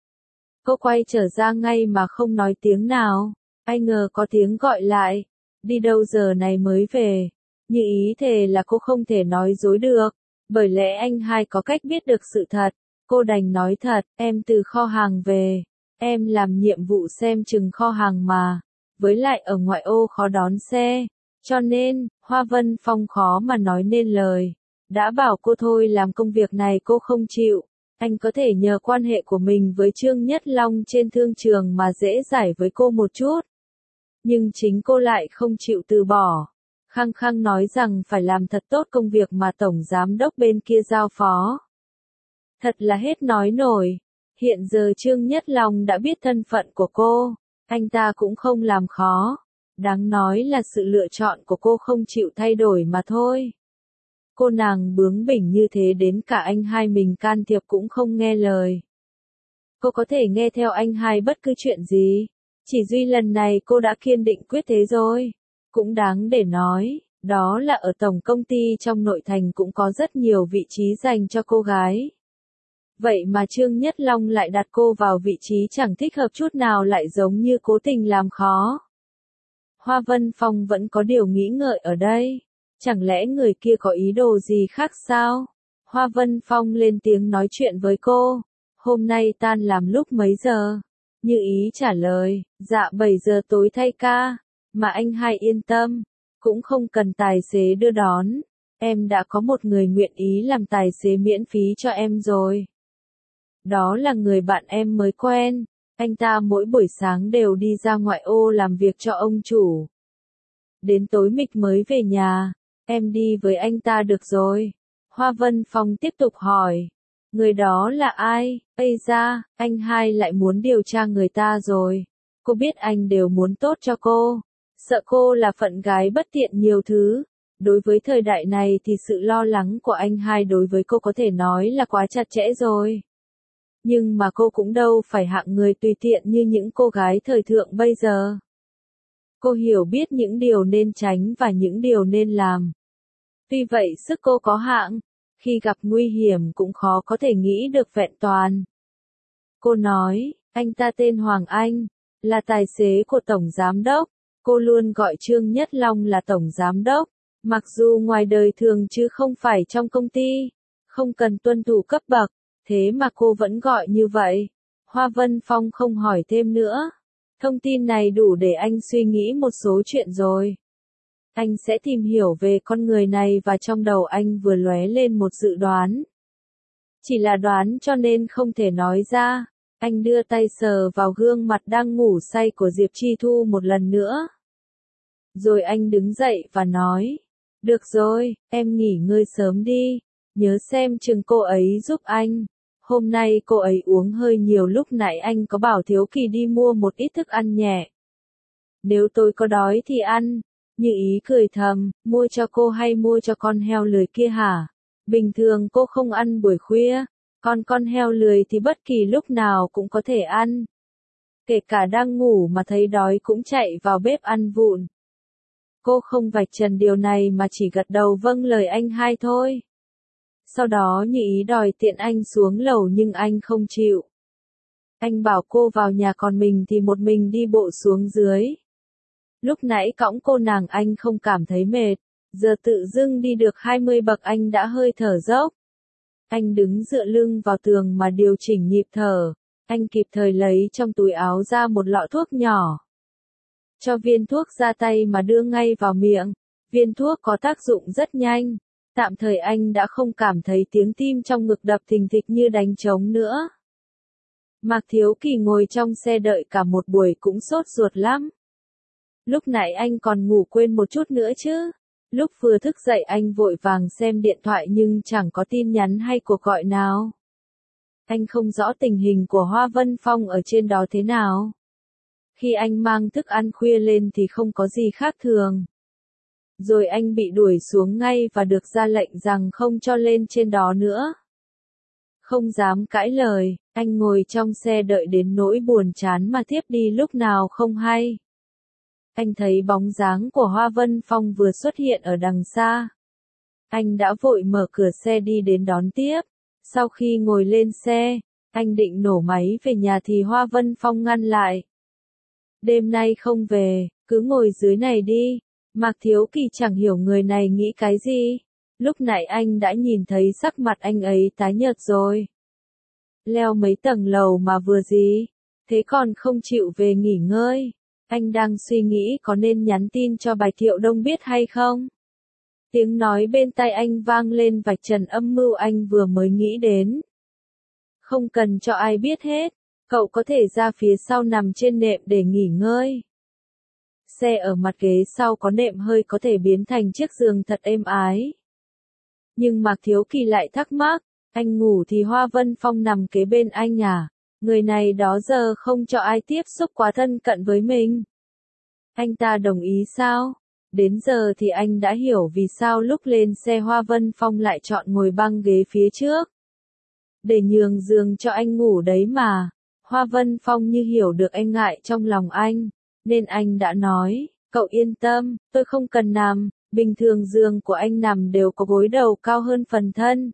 Cô quay trở ra ngay mà không nói tiếng nào. Ai ngờ có tiếng gọi lại. Đi đâu giờ này mới về. Như ý thề là cô không thể nói dối được. Bởi lẽ anh hai có cách biết được sự thật. Cô đành nói thật, em từ kho hàng về. Em làm nhiệm vụ xem chừng kho hàng mà. Với lại ở ngoại ô khó đón xe. Cho nên, Hoa Vân Phong khó mà nói nên lời. Đã bảo cô thôi làm công việc này cô không chịu. Anh có thể nhờ quan hệ của mình với Trương Nhất Long trên thương trường mà dễ giải với cô một chút. Nhưng chính cô lại không chịu từ bỏ. Khăng khăng nói rằng phải làm thật tốt công việc mà Tổng Giám đốc bên kia giao phó. Thật là hết nói nổi. Hiện giờ Trương Nhất Long đã biết thân phận của cô. Anh ta cũng không làm khó. Đáng nói là sự lựa chọn của cô không chịu thay đổi mà thôi. Cô nàng bướng bỉnh như thế đến cả anh hai mình can thiệp cũng không nghe lời. Cô có thể nghe theo anh hai bất cứ chuyện gì. Chỉ duy lần này cô đã kiên định quyết thế rồi. Cũng đáng để nói, đó là ở tổng công ty trong nội thành cũng có rất nhiều vị trí dành cho cô gái. Vậy mà Trương Nhất Long lại đặt cô vào vị trí chẳng thích hợp chút nào, lại giống như cố tình làm khó. Hoa Vân Phong vẫn có điều nghĩ ngợi ở đây. Chẳng lẽ người kia có ý đồ gì khác sao? Hoa Vân Phong lên tiếng nói chuyện với cô. Hôm nay tan làm lúc mấy giờ? Như ý trả lời, dạ bảy giờ tối thay ca. Mà anh hai yên tâm, cũng không cần tài xế đưa đón. Em đã có một người nguyện ý làm tài xế miễn phí cho em rồi. Đó là người bạn em mới quen. Anh ta mỗi buổi sáng đều đi ra ngoại ô làm việc cho ông chủ. Đến tối mịt mới về nhà. Em đi với anh ta được rồi. Hoa Vân Phong tiếp tục hỏi. Người đó là ai? Ây da, anh hai lại muốn điều tra người ta rồi. Cô biết anh đều muốn tốt cho cô. Sợ cô là phận gái bất tiện nhiều thứ. Đối với thời đại này thì sự lo lắng của anh hai đối với cô có thể nói là quá chặt chẽ rồi. Nhưng mà cô cũng đâu phải hạng người tùy tiện như những cô gái thời thượng bây giờ. Cô hiểu biết những điều nên tránh và những điều nên làm. Tuy vậy sức cô có hạn, khi gặp nguy hiểm cũng khó có thể nghĩ được vẹn toàn. Cô nói, anh ta tên Hoàng Anh, là tài xế của Tổng Giám đốc. Cô luôn gọi Trương Nhất Long là Tổng Giám đốc, mặc dù ngoài đời thường chứ không phải trong công ty, không cần tuân thủ cấp bậc. Thế mà cô vẫn gọi như vậy. Hoa Vân Phong không hỏi thêm nữa. Thông tin này đủ để anh suy nghĩ một số chuyện rồi. Anh sẽ tìm hiểu về con người này và trong đầu anh vừa lóe lên một dự đoán. Chỉ là đoán cho nên không thể nói ra. Anh đưa tay sờ vào gương mặt đang ngủ say của Diệp Chi Thu một lần nữa. Rồi anh đứng dậy và nói. Được rồi, em nghỉ ngơi sớm đi. Nhớ xem chừng cô ấy giúp anh. Hôm nay cô ấy uống hơi nhiều, lúc nãy anh có bảo Thiếu Kỳ đi mua một ít thức ăn nhẹ. Nếu tôi có đói thì ăn. Như Ý cười thầm, mua cho cô hay mua cho con heo lười kia hả? Bình thường cô không ăn buổi khuya. Còn con heo lười thì bất kỳ lúc nào cũng có thể ăn. Kể cả đang ngủ mà thấy đói cũng chạy vào bếp ăn vụn. Cô không vạch trần điều này mà chỉ gật đầu vâng lời anh hai thôi. Sau đó Như Ý đòi tiện anh xuống lầu nhưng anh không chịu. Anh bảo cô vào nhà còn mình thì một mình đi bộ xuống dưới. Lúc nãy cõng cô nàng anh không cảm thấy mệt, giờ tự dưng đi được hai mươi bậc anh đã hơi thở dốc. Anh đứng dựa lưng vào tường mà điều chỉnh nhịp thở, anh kịp thời lấy trong túi áo ra một lọ thuốc nhỏ. Cho viên thuốc ra tay mà đưa ngay vào miệng, viên thuốc có tác dụng rất nhanh. Tạm thời anh đã không cảm thấy tiếng tim trong ngực đập thình thịch như đánh trống nữa. Mạc Thiếu Kỳ ngồi trong xe đợi cả một buổi cũng sốt ruột lắm. Lúc nãy anh còn ngủ quên một chút nữa chứ. Lúc vừa thức dậy anh vội vàng xem điện thoại nhưng chẳng có tin nhắn hay cuộc gọi nào. Anh không rõ tình hình của Hoa Vân Phong ở trên đó thế nào. Khi anh mang thức ăn khuya lên thì không có gì khác thường. Rồi anh bị đuổi xuống ngay và được ra lệnh rằng không cho lên trên đó nữa. Không dám cãi lời, anh ngồi trong xe đợi đến nỗi buồn chán mà tiếp đi lúc nào không hay. Anh thấy bóng dáng của Hoa Vân Phong vừa xuất hiện ở đằng xa. Anh đã vội mở cửa xe đi đến đón tiếp. Sau khi ngồi lên xe, anh định nổ máy về nhà thì Hoa Vân Phong ngăn lại. Đêm nay không về, cứ ngồi dưới này đi. Mạc Thiếu Kỳ chẳng hiểu người này nghĩ cái gì. Lúc nãy anh đã nhìn thấy sắc mặt anh ấy tái nhợt rồi. Leo mấy tầng lầu mà vừa gì, thế còn không chịu về nghỉ ngơi. Anh đang suy nghĩ có nên nhắn tin cho Bạch Thiệu Đông biết hay không. Tiếng nói bên tai anh vang lên vạch trần âm mưu anh vừa mới nghĩ đến. Không cần cho ai biết hết, cậu có thể ra phía sau nằm trên nệm để nghỉ ngơi. Xe ở mặt ghế sau có nệm hơi có thể biến thành chiếc giường thật êm ái. Nhưng Mạc Thiếu Kỳ lại thắc mắc, anh ngủ thì Hoa Vân Phong nằm kế bên anh à? Người này đó giờ không cho ai tiếp xúc quá thân cận với mình. Anh ta đồng ý sao? Đến giờ thì anh đã hiểu vì sao lúc lên xe Hoa Vân Phong lại chọn ngồi băng ghế phía trước. Để nhường giường cho anh ngủ đấy mà. Hoa Vân Phong như hiểu được anh ngại trong lòng anh, nên anh đã nói, cậu yên tâm, tôi không cần nằm, bình thường giường của anh nằm đều có gối đầu cao hơn phần thân.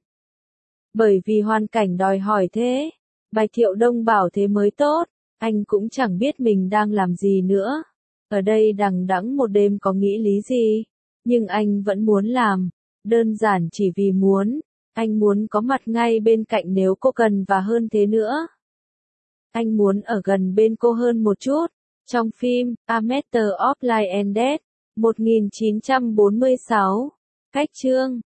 Bởi vì hoàn cảnh đòi hỏi thế. Bạch Thiệu Đông bảo thế mới tốt, anh cũng chẳng biết mình đang làm gì nữa. Ở đây đằng đẵng một đêm có nghĩ lý gì, nhưng anh vẫn muốn làm, đơn giản chỉ vì muốn, anh muốn có mặt ngay bên cạnh nếu cô cần và hơn thế nữa. Anh muốn ở gần bên cô hơn một chút. Trong phim, A Matter of Life and Death, một nghìn chín trăm bốn mươi sáu, cách chương